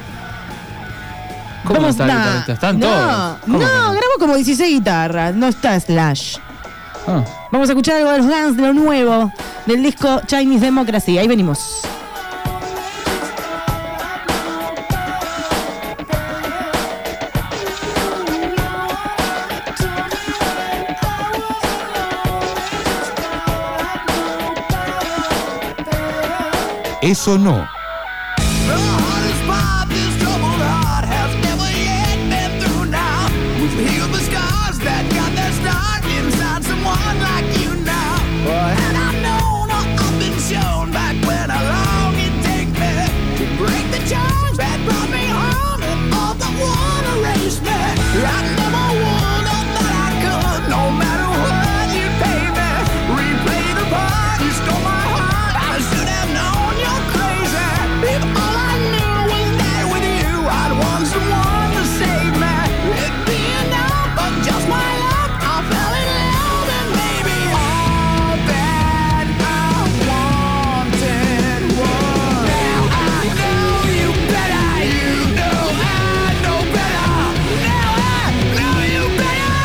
¿Cómo no está el nah, guitarrista? Están no, todos. ¿Cómo No, que no? grabó como 16 guitarras. No está Slash. Ah. Vamos a escuchar algo de los Guns, de lo nuevo, del disco Chinese Democracy. Ahí venimos. Eso no. The hardest part this troubled heart has never yet been through now. We've healed the scars that got their start inside someone like you now. And I know I've been shown back when how long it takes me to break the chains that brought me home and all that would erase me. I never would have thought I could, no matter what you pay me. Replay the part you stole my heart. I should have known you're crazy. If all I knew was that with you, I'd want someone to save me. It'd be enough, but just my luck, I fell in love and maybe all that I wanted was. Now I know you better, you know I know better. Now I know you better.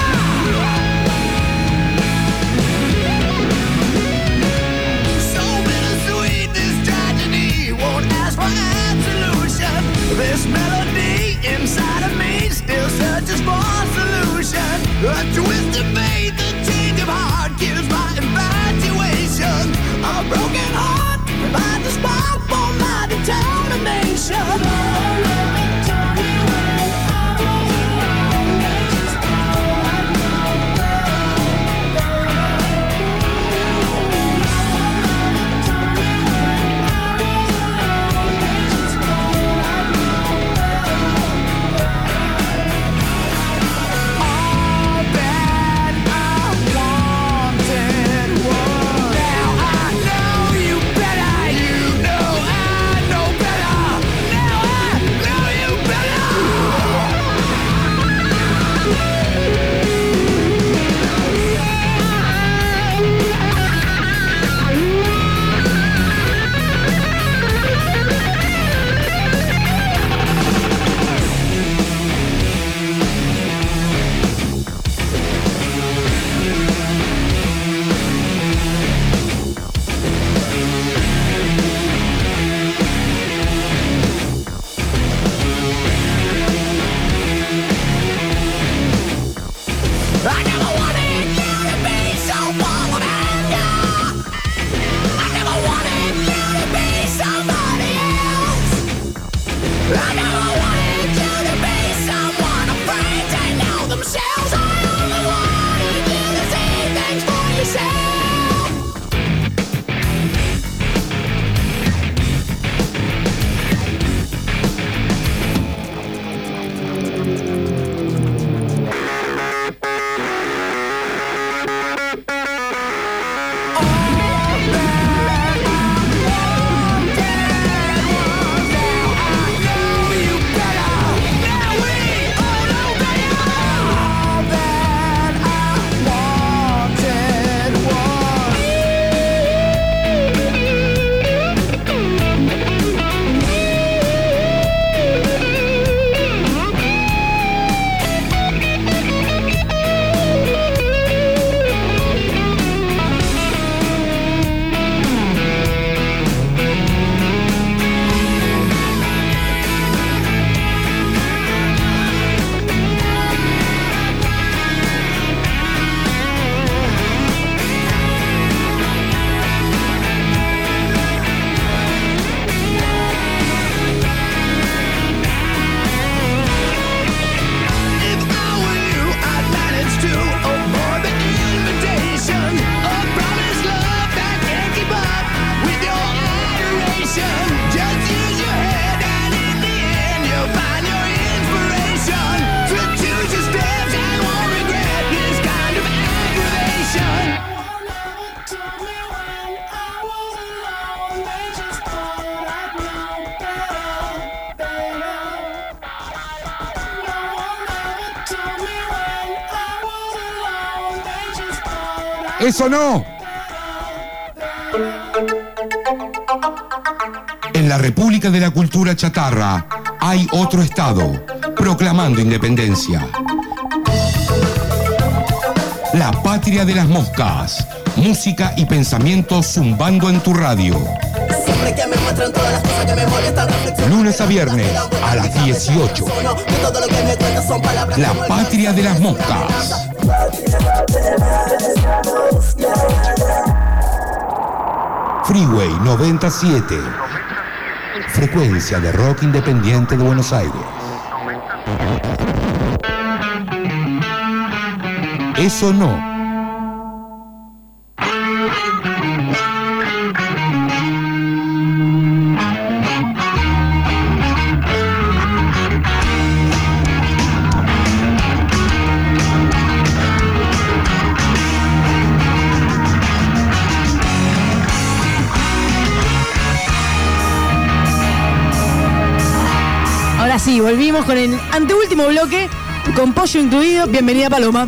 So bittersweet, this tragedy won't ask for absolution. This melody inside of me still searches for solution. A twisted faith, a change of heart kills my infatuation. A broken heart provides a spark for my determination. All that I wanted was. Now I know you better. You know I know better. Now I know you better. I never wanted you to be so full of anger. I never wanted you to be somebody else. I never wanted you to be someone afraid to know themselves. I only wanted you to see things for yourself. All that I wanted was. Now I know you ¡Eso no! En la República de la Cultura Chatarra hay otro estado proclamando independencia. La patria de las moscas. Música y pensamientos zumbando en tu radio. Siempre que me muestran todas las cosas que me molestan, Lunes a viernes a las 18. La patria de las moscas. Freeway 97. Frecuencia de rock independiente de Buenos Aires. Eso no. Ahora sí, volvimos con el anteúltimo bloque, con pollo incluido. Bienvenida, Paloma.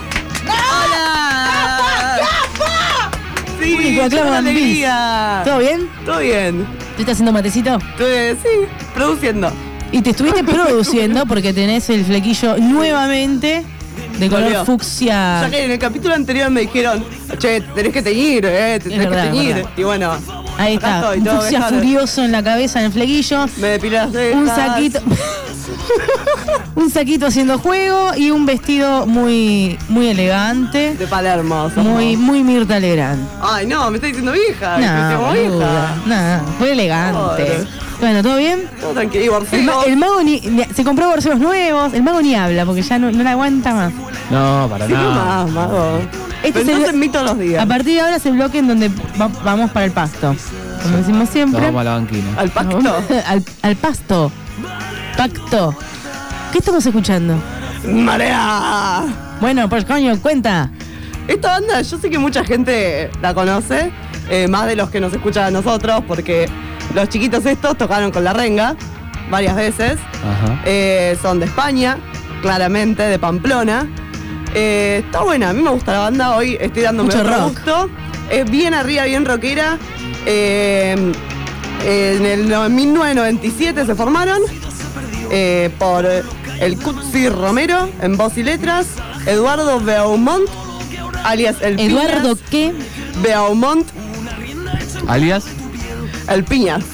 ¡Hola! Sí, Único aclamo qué One Piece. alegría. ¿Todo bien? Todo bien. ¿Tú estás haciendo matecito? Sí, produciendo. Y te estuviste produciendo porque tenés el flequillo nuevamente de color Volvió. fucsia. Ya que en el capítulo anterior me dijeron, che, tenés que teñir, te tenés verdad, que teñir. verdad. Y bueno, Ahí acá está, estoy, un todo fucsia vejado. furioso en la cabeza, en el flequillo. Me depilé las cejas. Un saquito. Un saquito haciendo juego y un vestido muy, muy elegante. De Palermo. somos. Muy Mirta Legrand. Ay, no, me está diciendo vieja. me No, como boluda, vieja. no, fue elegante. Joder. Bueno, ¿todo bien? Todo tranquilo. Y Borcego. El mago se compró borseos nuevos, el mago ni habla porque ya no la aguanta más. No, para Sí, no nada. más, mago. Este Pero es el- entonces mí todos los días. A partir de ahora es el bloque en donde vamos para el pasto. Como decimos Nos siempre. vamos a la banquina. ¿Al pacto? Al pasto. Pacto. ¿Qué estamos escuchando? ¡Marea! Bueno, pues coño, cuenta. Esta banda yo sé que mucha gente la conoce, más de los que nos escuchan a nosotros, porque los chiquitos estos tocaron con La Renga varias veces. Ajá. Son de España, claramente, de Pamplona. Está buena, a mí me gusta la banda, hoy estoy dándome Mucho otro rock. gusto. Es bien arriba, bien rockera. En el 1997 se formaron por el Cutsi Romero en voz y letras, Eduardo Beaumont, alias El Piñas. ¿Eduardo qué? Beaumont, Alias. El Piñas.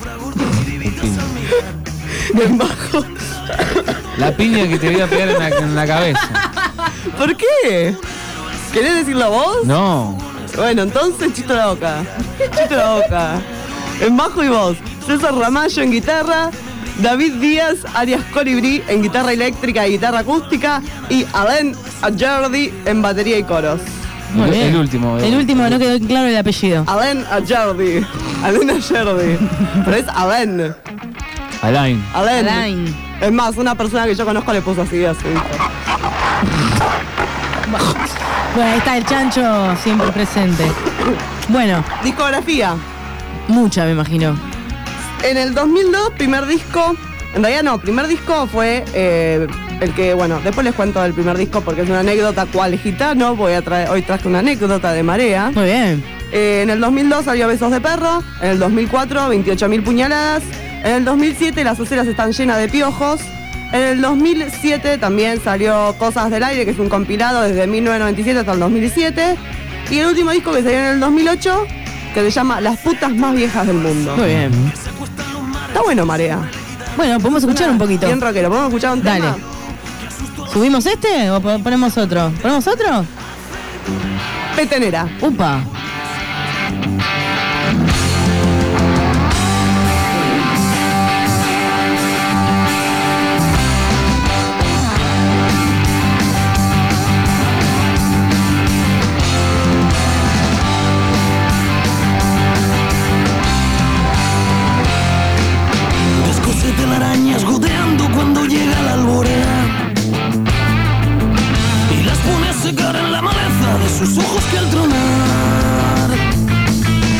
En bajo. La piña que te voy a pegar en la cabeza. ¿Por qué? ¿Querés decirlo vos? No. Bueno, entonces Chito la Boca. Chito la Boca. En bajo y voz. César Ramallo en guitarra. David Díaz, alias Colibrí, en guitarra eléctrica y guitarra acústica. Y Alain Adjardi en batería y coros. Muy bien. El último. El último, no quedó claro el apellido. Alain Adjardi. Alain Adjardi. Pero es Alain. Alain. Alain. Alain. Es más, una persona que yo conozco le puso así a su hijo. Bueno, ahí está el chancho siempre presente. Bueno, Discografía. mucha me imagino. En el 2002, primer disco. En realidad no, primer disco fue el que, bueno, después les cuento del primer disco porque es una anécdota cual gitano. Hoy traje una anécdota de Marea. Muy bien. En el 2002 salió Besos de Perro. En el 2004, 28.000 puñaladas. En el 2007, Las aceras están llenas de piojos. En el 2007 también salió Cosas del Aire, que es un compilado desde 1997 hasta el 2007. Y el último disco que salió en el 2008, que se llama Las putas más viejas del mundo. Muy bien. Está bueno, Marea. Bueno, podemos escuchar un poquito. Bien rockero, ¿podemos escuchar un Dale. tema? ¿Subimos este o ponemos otro? ¿Ponemos otro? Petenera. Upa. Descose telarañas goteando cuando llega la alborada y las pone a secar en la maleza de sus ojos que al tronar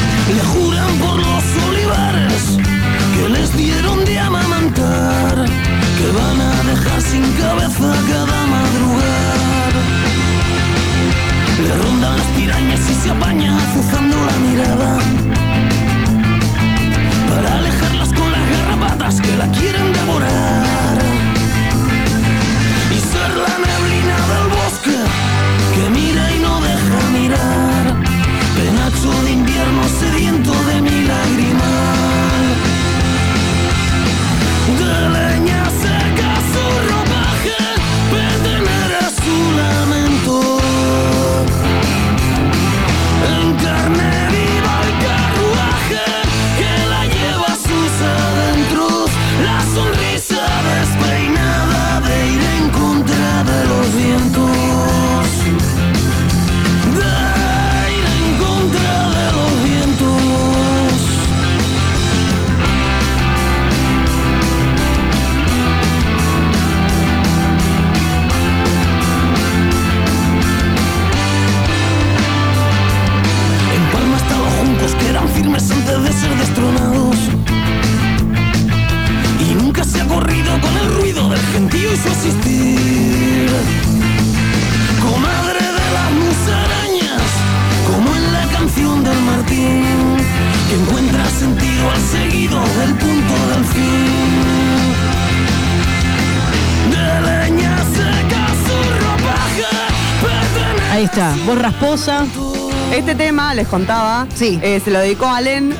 su existir. Comadre de las musarañas, como en la canción del Martín, que encuentra sentido al seguido del punto del fin. De leña seca su ropaje pertenece. Ahí está, voz rasposa. Este tema, les contaba, Sí. Se lo dedicó Allen,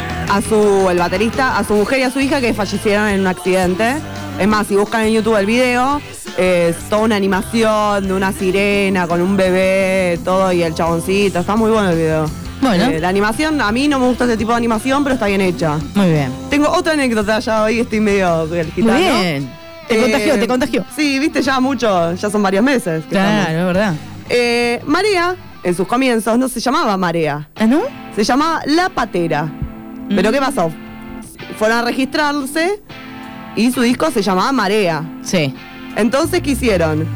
el baterista, a su mujer y a su hija que fallecieron en un accidente. Es más, si buscan en YouTube el video, es toda una animación de una sirena con un bebé, todo, y el chaboncito. Está muy bueno el video. Bueno. La animación, a mí no me gusta ese tipo de animación, pero está bien hecha. Muy bien. Tengo otra anécdota ya hoy, estoy medio gitano. Muy bien. Te contagió. Sí, viste, ya mucho, ya son varios meses. que Claro, estamos. es verdad. Marea, en sus comienzos, no se llamaba Marea. ¿Ah, no? Se llamaba La Patera. ¿Pero qué pasó? Fueron a registrarse y su disco se llamaba Marea. Sí. Entonces, ¿qué hicieron?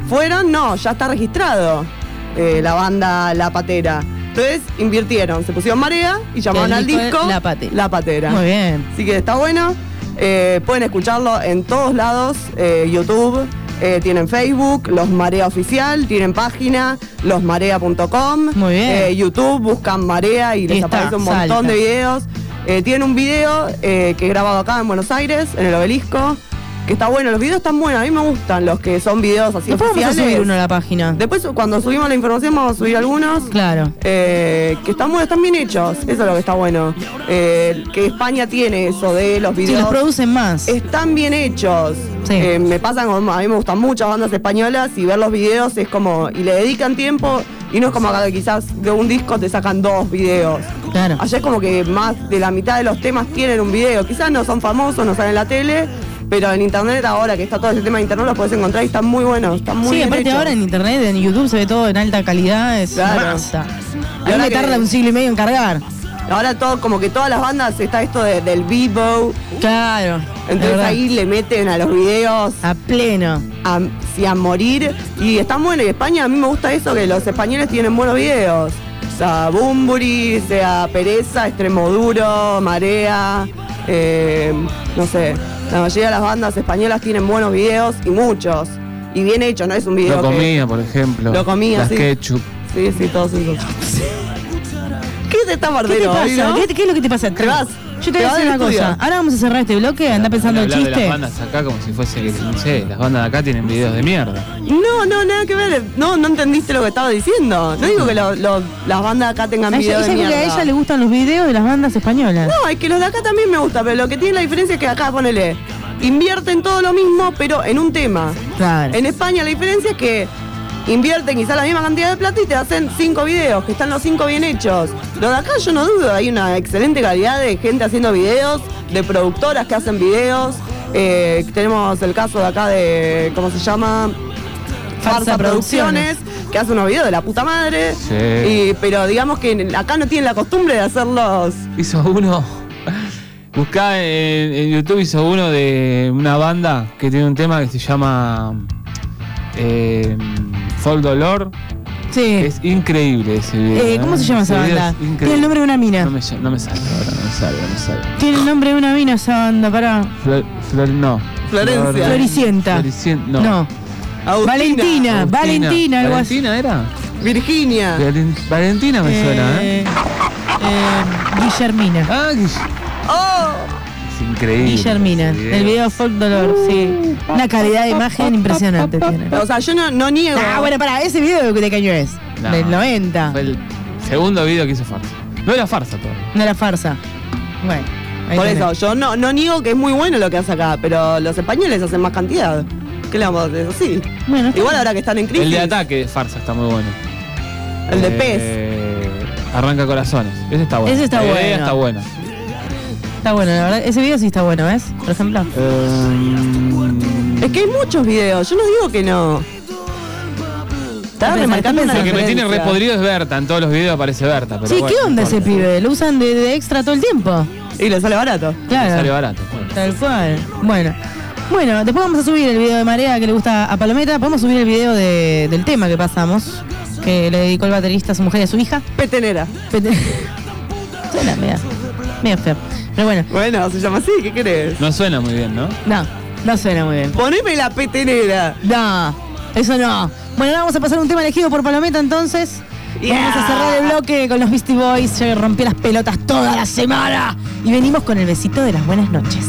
Ya está registrado la banda La Patera. Entonces, invirtieron, se pusieron Marea y llamaron al disco La Patera. La Patera. Muy bien. Así que está bueno. Pueden escucharlo en todos lados, YouTube. Tienen Facebook, Los Marea Oficial, tienen página, losmarea.com. Muy bien. YouTube, buscan Marea y les Está, aparece un montón salta. de videos. Tienen un video que he grabado acá en Buenos Aires, en el Obelisco, que está bueno. Los videos están buenos, a mí me gustan los que son videos así Después vamos a oficiales. subir uno a la página. Después, cuando subimos la información, vamos a subir algunos. Claro. Que están buenos, están bien hechos. Eso es lo que está bueno. Que España tiene eso de los Sí, videos. los producen más. Están bien hechos. Sí. Me pasan, a mí me gustan muchas bandas españolas y ver los videos es como, y le dedican tiempo, y no es como acá que quizás de un disco te sacan 2 videos. Claro. Allá es como que más de la mitad de los temas tienen un video. Quizás no son famosos, no salen en la tele, pero en internet ahora que está todo ese tema de internet los podés encontrar y están muy buenos, están muy Sí, bien aparte hechos. ahora en internet, en YouTube se ve todo en alta calidad, es Claro. masa. Y A mí ahora me que- tarda un siglo y medio en cargar. Ahora todo, como que todas las bandas está esto del vivo. Claro. Entonces ahí le meten a los videos a pleno. A morir. Y están buenos. Y España, a mí me gusta eso, que los españoles tienen buenos videos. O sea, Bumburi, sea Pereza, Extremo Duro, Marea. No sé. La mayoría de las bandas españolas tienen buenos videos y muchos. Y bien hechos, no es un video Lo comía, por ejemplo. Lo comía, Las sí. ketchup. Sí, todos esos. ¿Qué te está ¿Qué te bardero pasa? hoy, no? ¿Qué es lo que te pasa? Te vas. Yo te voy Te a vas decir del una estudio. cosa. Ahora vamos a cerrar este bloque, anda pensando el Hablar de las chiste. bandas acá como si fuese que, no sé, las bandas de acá tienen videos de mierda. No, nada que ver. No entendiste lo que estaba diciendo. No digo que las bandas de acá tengan A ella, videos de ella porque mierda. a ella le gustan los videos de las bandas españolas. No, es que los de acá también me gustan, pero lo que tiene la diferencia es que acá, ponele, invierten todo lo mismo, pero en un tema. Claro. En España la diferencia es que invierten quizá la misma cantidad de plata y te hacen 5 videos, que están los 5 bien hechos. Lo de acá yo no dudo, hay una excelente calidad de gente haciendo videos, de productoras que hacen videos. Tenemos el caso de acá de, ¿cómo se llama? Farsa Producciones, que hace unos videos de la puta madre. Sí. Pero digamos que acá no tienen la costumbre de hacerlos. Hizo uno. Buscá en YouTube, hizo uno de una banda que tiene un tema que se llama Folk Dolor. Sí. Es increíble ese video. ¿Cómo se llama esa Ese video banda? es increíble. Tiene el nombre de una mina. No me sale ahora, no me sale. Tiene el nombre de una mina esa banda, pará. No. Florencia. Floricienta. No. No. Agustina. Valentina, algo así. ¿Valentina era? Virginia. Valentina me suena, ¿eh? Guillermina. Ah, ¡Oh! es increíble. Guillermina. ese video. El video Folk Dolor, sí. Una calidad de imagen impresionante tiene. O sea, yo no niego. Ah, bueno, pará, ese video de qué año es. No. Del 90. Fue el segundo video que hizo Farsa. No era Farsa todavía. No era farsa. Bueno. ahí Por tenés. eso, yo no niego que es muy bueno lo que hace acá, pero los españoles hacen más cantidad. ¿Qué le vamos a hacer? Sí. Bueno, Igual ahora que están en crisis. El de ataque de Farsa está muy bueno. El de pez. Arranca corazones. Ese está bueno. Ese está La idea bueno. está buena. Está bueno, la verdad. Ese video sí está bueno, ¿ves? Por ejemplo. Es que hay muchos videos, yo no digo que no. Estaba remarcando una Lo que me tiene diferencia. repodrido es Berta. En todos los videos aparece Berta. Pero Sí, bueno, ¿qué onda no ese importa. pibe? Lo usan de extra todo el tiempo. Y le sale barato. Claro. Sale barato. Bueno. Tal cual. Bueno, después vamos a subir el video de Marea que le gusta a Palometa. Podemos subir el video del tema que pasamos, que le dedicó el baterista a su mujer y a su hija. Petenera. Suena medio feo. Pero bueno, Bueno, se llama así, ¿qué querés? No suena muy bien, ¿no? no. No suena muy bien. Poneme la petenera. No, eso no. Bueno, ahora vamos a pasar un tema elegido por Palometa entonces. Vamos a cerrar el bloque con los Beastie Boys. Se rompió las pelotas toda la semana. Y venimos con el besito de las buenas noches.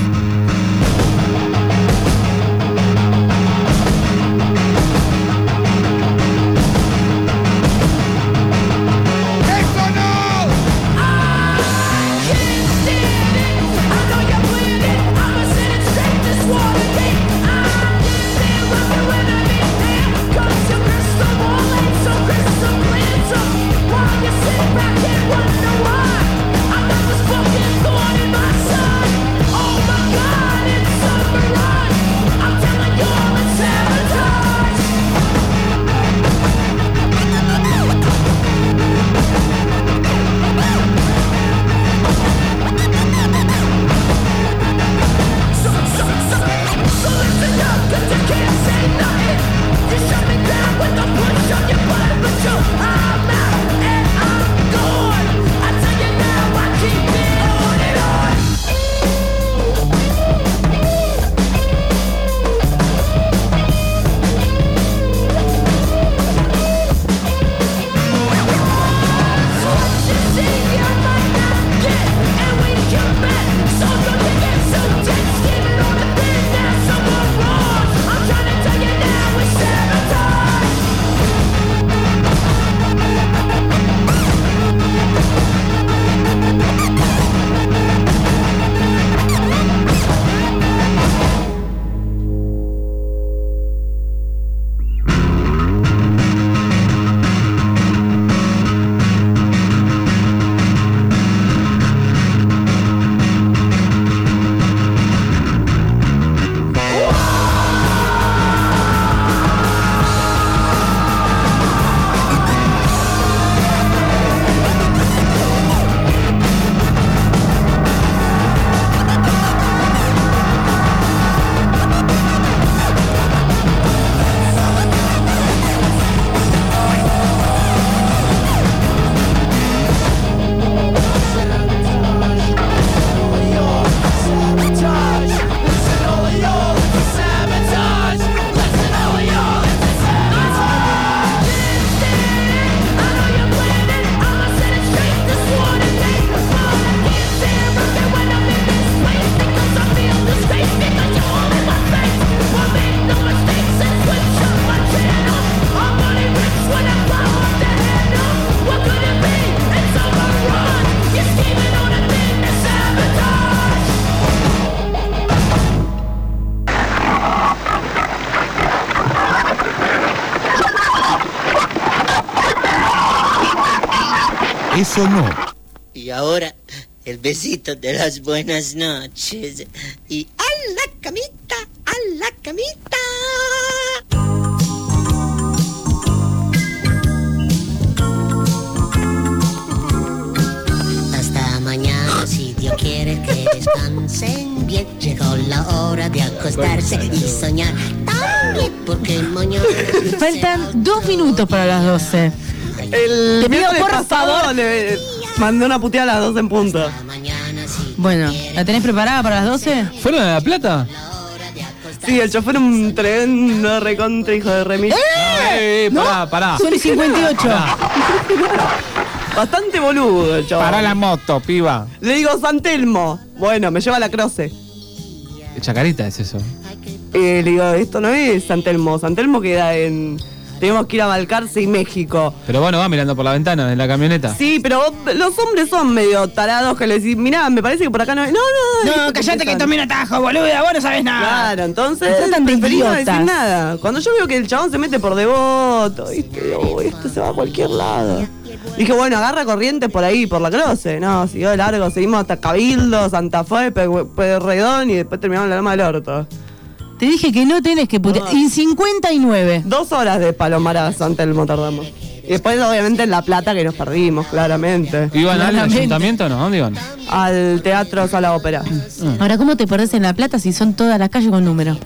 Eso no. Y ahora, el besito de las buenas noches. Y a la camita, a la camita. Hasta mañana, si Dios quiere que descansen bien. Llegó la hora de acostarse y soñar también, porque mañana... Faltan 2 minutos para las 12. El Te pido, miércoles por pasado favor. le mandé una puteada a las 2 en punto. Bueno, ¿la tenés preparada para las 12? ¿Fueron a La Plata? Sí, el chofer un tremendo recontra hijo de remil. Pará. Son y 58. Bastante boludo el chaval. Pará la moto, piba. Le digo San Telmo. Bueno, me lleva a la Croce. Chacarita es eso. Le digo, esto no es San Telmo. San Telmo queda en... Tenemos que ir a Balcarce y México. Pero vos no vas mirando por la ventana de la camioneta. Sí, pero los hombres son medio tarados que le decís, mirá, me parece que por acá no... No, callate que tomé un atajo, boluda, vos no sabés nada. Claro, entonces No tratan de preferí no idiotas. decir nada. Cuando yo veo que el chabón se mete por devoto, ¿viste? Digo, esto se va a cualquier lado. Dije, bueno, agarra corrientes por ahí, por la Croce. No, siguió de largo, seguimos hasta Cabildo, Santa Fe, Pueyrredón y después terminamos en la Loma del Orto. Te dije que no tenés que putear. Y 59. 2 horas de Palomar a San Telmo tardamos. Y después, obviamente, en La Plata, que nos perdimos, claramente. ¿Iban al ayuntamiento o no? ¿Dónde iban? Al Teatro Sala Ópera. Ahora, ¿cómo te perdés en La Plata si son todas las calles con números?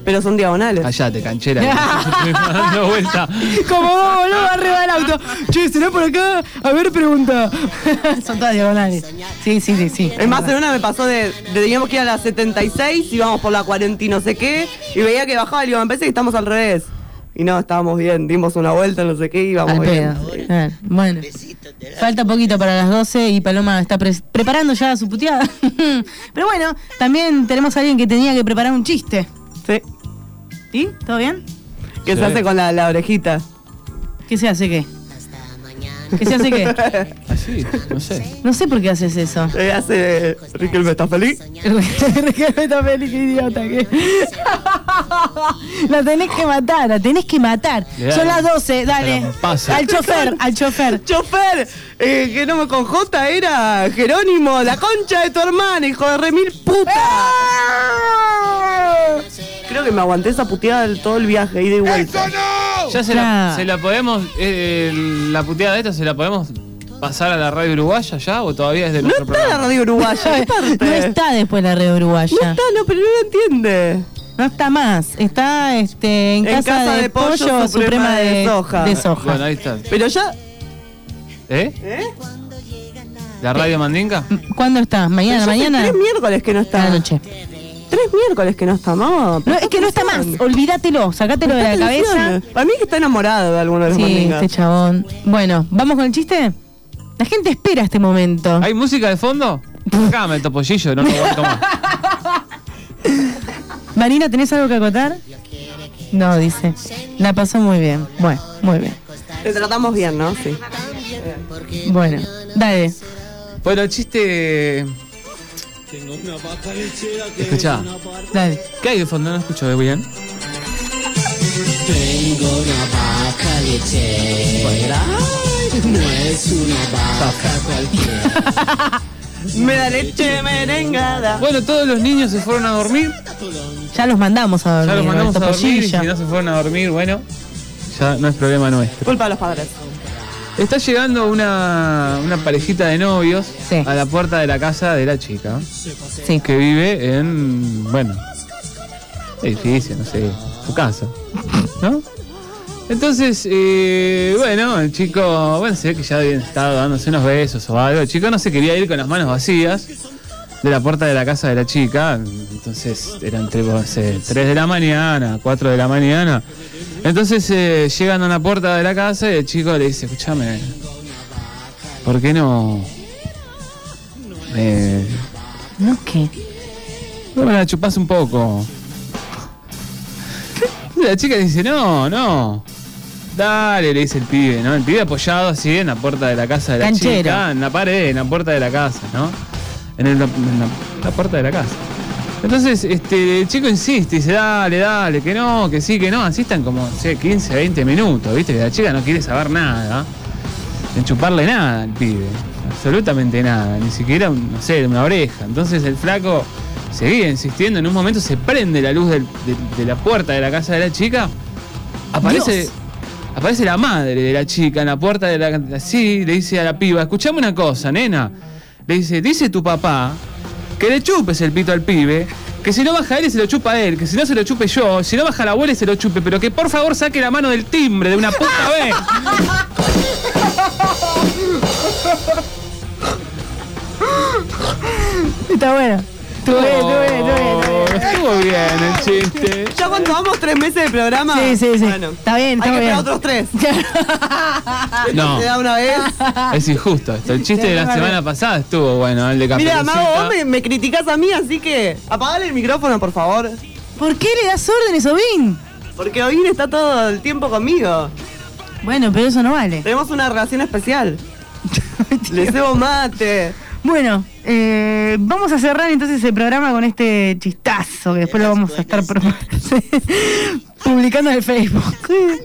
Pero son diagonales. Callate, canchera. que estoy dando vuelta. Como vos, boludo, arriba del auto. Che, ¿será por acá? A ver, pregunta. Son todas diagonales. Sí. Es más, en una me pasó teníamos que ir a la 76, íbamos por la 40 y no sé qué, y veía que bajaba y digo, me parece que estamos al revés. Y no, estábamos bien, dimos una vuelta, no sé qué, íbamos Al bien. pedo. Bueno, falta poquito para las 12 y Paloma está preparando ya su puteada. Pero bueno, también tenemos a alguien que tenía que preparar un chiste. Sí. ¿Y? ¿Todo bien? ¿Qué se hace con la orejita? ¿Qué se hace qué? ¿Qué se hace qué? Así, no sé. No sé por qué haces eso. Hace Riquelme, ¿estás feliz? Riquelme está feliz, qué idiota que. La tenés que matar. Son las 12, dale. Al chofer. ¡Chofer! Que no me con J era Jerónimo, la concha de tu hermana, hijo de remil puta. Creo que me aguanté esa puteada todo el viaje, ida y vuelta. Ya se la podemos. La puteada de esta se la podemos pasar a la radio uruguaya ya o todavía es de nuestro programa. No está la radio uruguaya, ¿qué parte? No está después la radio uruguaya. No está, no, pero no lo entiende. No está más. Está en casa de pollo suprema de soja. Bueno, ahí está. Pero ya. ¿La radio Mandinga? ¿Cuándo está? ¿Mañana? Hace 3 miércoles que no está. A la noche. 3 miércoles que no está, mamá. No, es que no está más. Olvídatelo. Sacátelo de la cabeza. Para mí que está enamorado de alguno de los mandingas. Este chabón. Bueno, ¿vamos con el chiste? La gente espera este momento. ¿Hay música de fondo? Acá me topollillo, no lo aguanto más. Marina, ¿tenés algo que acotar? No, dice. La pasó muy bien. Bueno, muy bien. Te tratamos bien, ¿no? Sí. Bueno, dale. Bueno, el chiste. Escuchá. Dale. ¿Qué hay de fondo? No escucho bien. Tengo una vaca lechera. No es una vaca cualquiera. Me da leche merengada. Bueno, todos los niños se fueron a dormir. Ya los mandamos a dormir. Ya los mandamos a dormir y Topollillo. si no se fueron a dormir, bueno, ya no es problema nuestro. Culpa de los padres. Está llegando una parejita de novios a la puerta de la casa de la chica. Sí. Que vive en, bueno, edificio, no sé, su casa, ¿no? Entonces, bueno, el chico, bueno, se ve que ya habían estado dándose unos besos o algo. El chico no se quería ir con las manos vacías de la puerta de la casa de la chica. Entonces, eran entre, no sé, 3 de la mañana, 4 de la mañana. Entonces, llegan a la puerta de la casa y el chico le dice, escúchame, ¿por qué no? ¿No qué? No me la chupás un poco. La chica dice, no. Dale, le dice el pibe, ¿no? El pibe apoyado así en la puerta de la casa de la Canchero. chica, en la pared, en la puerta de la casa, ¿no? En la puerta de la casa. Entonces, el chico insiste, dice, dale, que no, que sí, que no. Así están como, no sé, 15, 20 minutos, ¿viste? Que la chica no quiere saber nada, de chuparle nada al pibe. Absolutamente nada, ni siquiera, no sé, una oreja. Entonces el flaco seguía insistiendo, en un momento se prende la luz de la puerta de la casa de la chica, aparece la madre de la chica en la puerta de la casa, así, le dice a la piba, escuchame una cosa, nena, le dice tu papá que le chupes el pito al pibe, que si no baja él y se lo chupa a él, que si no se lo chupe yo, si no baja la abuela y se lo chupe, pero que por favor saque la mano del timbre de una puta vez. Está bueno. Estuvo bien el chiste. Ya cuando vamos 3 meses de programa. Sí. Bueno, está bien, hay que bien. esperar otros 3. No. ¿Se da una vez? Es injusto esto. El chiste de la semana pasada estuvo bueno, el de Caperucita. Mira, Mago, vos me criticás a mí, así que apagale el micrófono, por favor. ¿Por qué le das órdenes, Obin? Porque Obin está todo el tiempo conmigo. Bueno, pero eso no vale. Tenemos una relación especial. Le cebo mate. Bueno, vamos a cerrar entonces el programa con este chistazo que después lo vamos a estar publicando en el Facebook.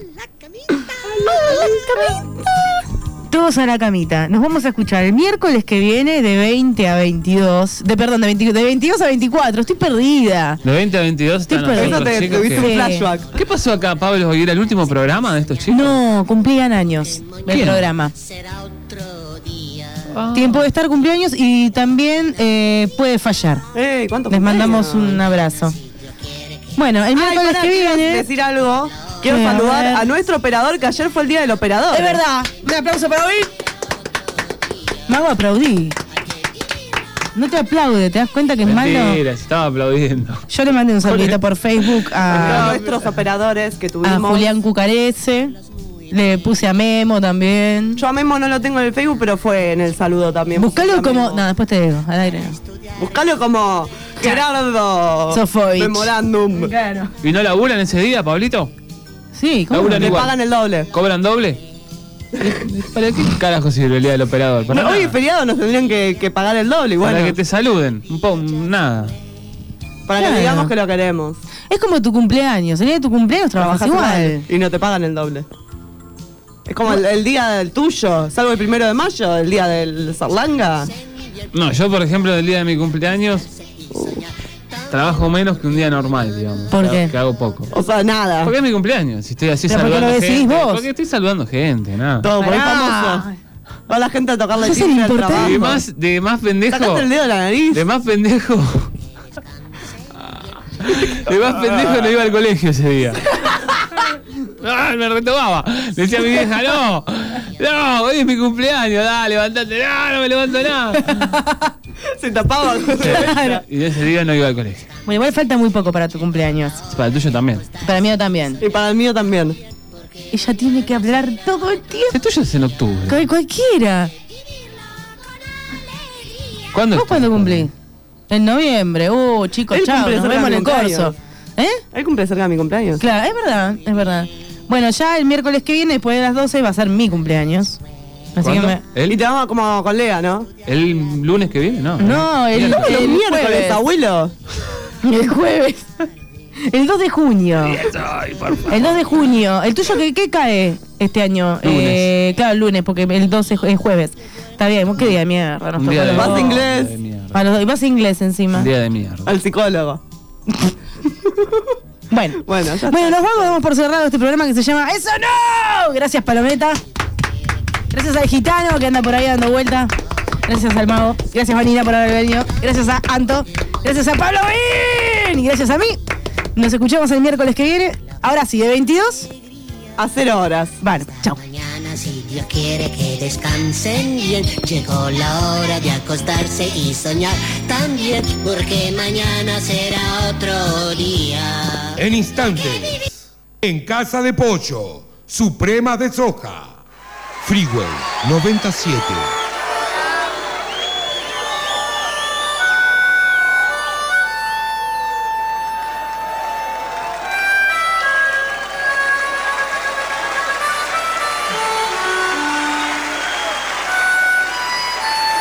Todos a la camita. Nos vamos a escuchar el miércoles que viene de 20 a 22. De 22 a 24. Estoy perdida. De 20 a 22 están los perdida. otros chicos Tuviste un flashback. ¿Qué pasó acá, Pablo? ¿Era el último programa de estos chicos? No, cumplían años del ¿Quién? programa. Tiempo de estar cumpleaños y también puede fallar. ¿Cuánto Les mandamos cumpleaños? un abrazo. Bueno, el miércoles pará, que quiero viene. decir algo. Quiero Sí, a saludar ver. a nuestro operador, que ayer fue el día del operador. Es verdad. Un aplauso para hoy. Me hago aplaudir. No te aplaude, ¿te das cuenta que es malo? Mentira, se estaba aplaudiendo. Yo le mandé un saludito por Facebook A a nuestros operadores que a tuvimos. Julián Cucarese. Le puse a Memo también. Yo a Memo no lo tengo en el Facebook, pero fue en el saludo también. Buscalo como. Memo. No, después te digo, al aire no. Buscalo como Gerardo Sofovich. Memorándum. Claro. ¿Y no laburan ese día, Pablito? Sí, ¿cómo? Laburan Le igual. pagan el doble. ¿Cobran doble? ¿Para qué carajo sirve el día del operador? Para Hoy nada. es feriado, nos tendrían que pagar el doble. Y bueno, Para que te saluden. Nada. para Claro. que digamos que lo queremos. Es como tu cumpleaños. El día de tu cumpleaños trabajas igual. Y no te pagan el doble. Es como el día del tuyo, salvo el 1 de mayo, el día del Sarlanga. No, yo por ejemplo el día de mi cumpleaños trabajo menos que un día normal, digamos. ¿Por qué? Que hago poco. O sea, nada. Porque es mi cumpleaños, si estoy así ¿Pero por qué saludando lo decidís gente. vos? Porque estoy saludando gente, nada. Todo por el Pará. famoso. Toda la gente a tocarle Sos el timbre al importante. trabajo. De más pendejo. Sacate el dedo de la nariz. De más pendejo. De más pendejo no iba al colegio ese día. ¡Ah, me retomaba! Le decía a mi vieja, no, hoy es mi cumpleaños, dale, levantate, no me levanto nada. Se tapaba. Claro. Y de ese día no iba al colegio. Bueno, igual falta muy poco para tu cumpleaños. Para el tuyo también. Para mí también. Y para el mío también. Ella tiene que hablar todo el tiempo. El tuyo es en octubre. Con cualquiera. ¿Cuándo ¿Vos es? cuándo cumplís? En noviembre. Chicos, Él chao, cumple nos cerca vemos en de el mi corso. cumpleaños. Él cumple cerca de mi cumpleaños. Claro, es verdad, es verdad. Bueno, ya el miércoles que viene, después de las 12, va a ser mi cumpleaños. Así que ¿Cuándo? me... Y te vamos como con Lea, ¿no? ¿El lunes que viene? No. No, el Los miércoles, jueves. abuelo. El jueves. El 2 de junio. Ay, por favor. El 2 de junio. ¿El tuyo qué cae este año? Lunes. Claro, el lunes, porque el 12 es jueves. Está bien, ¿qué día de mierda? Nos Un día tocó de los Vas dos. inglés. de mierda. A los dos. Y vas inglés encima. Un día de mierda. Al psicólogo. Bueno. Bueno, ya Bueno, está. nos damos por cerrado este programa que se llama ¡Eso no! Gracias, Palometa. Gracias al gitano que anda por ahí dando vuelta. Gracias al mago. Gracias, Vanina, por haber venido. Gracias a Anto. Gracias a Pablo Bin. Y gracias a mí. Nos escuchamos el miércoles que viene. Ahora sí, de 22 a 0 horas. Vale, chao. Mañana, si Dios quiere que descansen bien, llegó la hora de acostarse y soñar también, porque mañana será otro día. En instantes, en Casa de Pollo, Suprema de Soja, Freeway 97.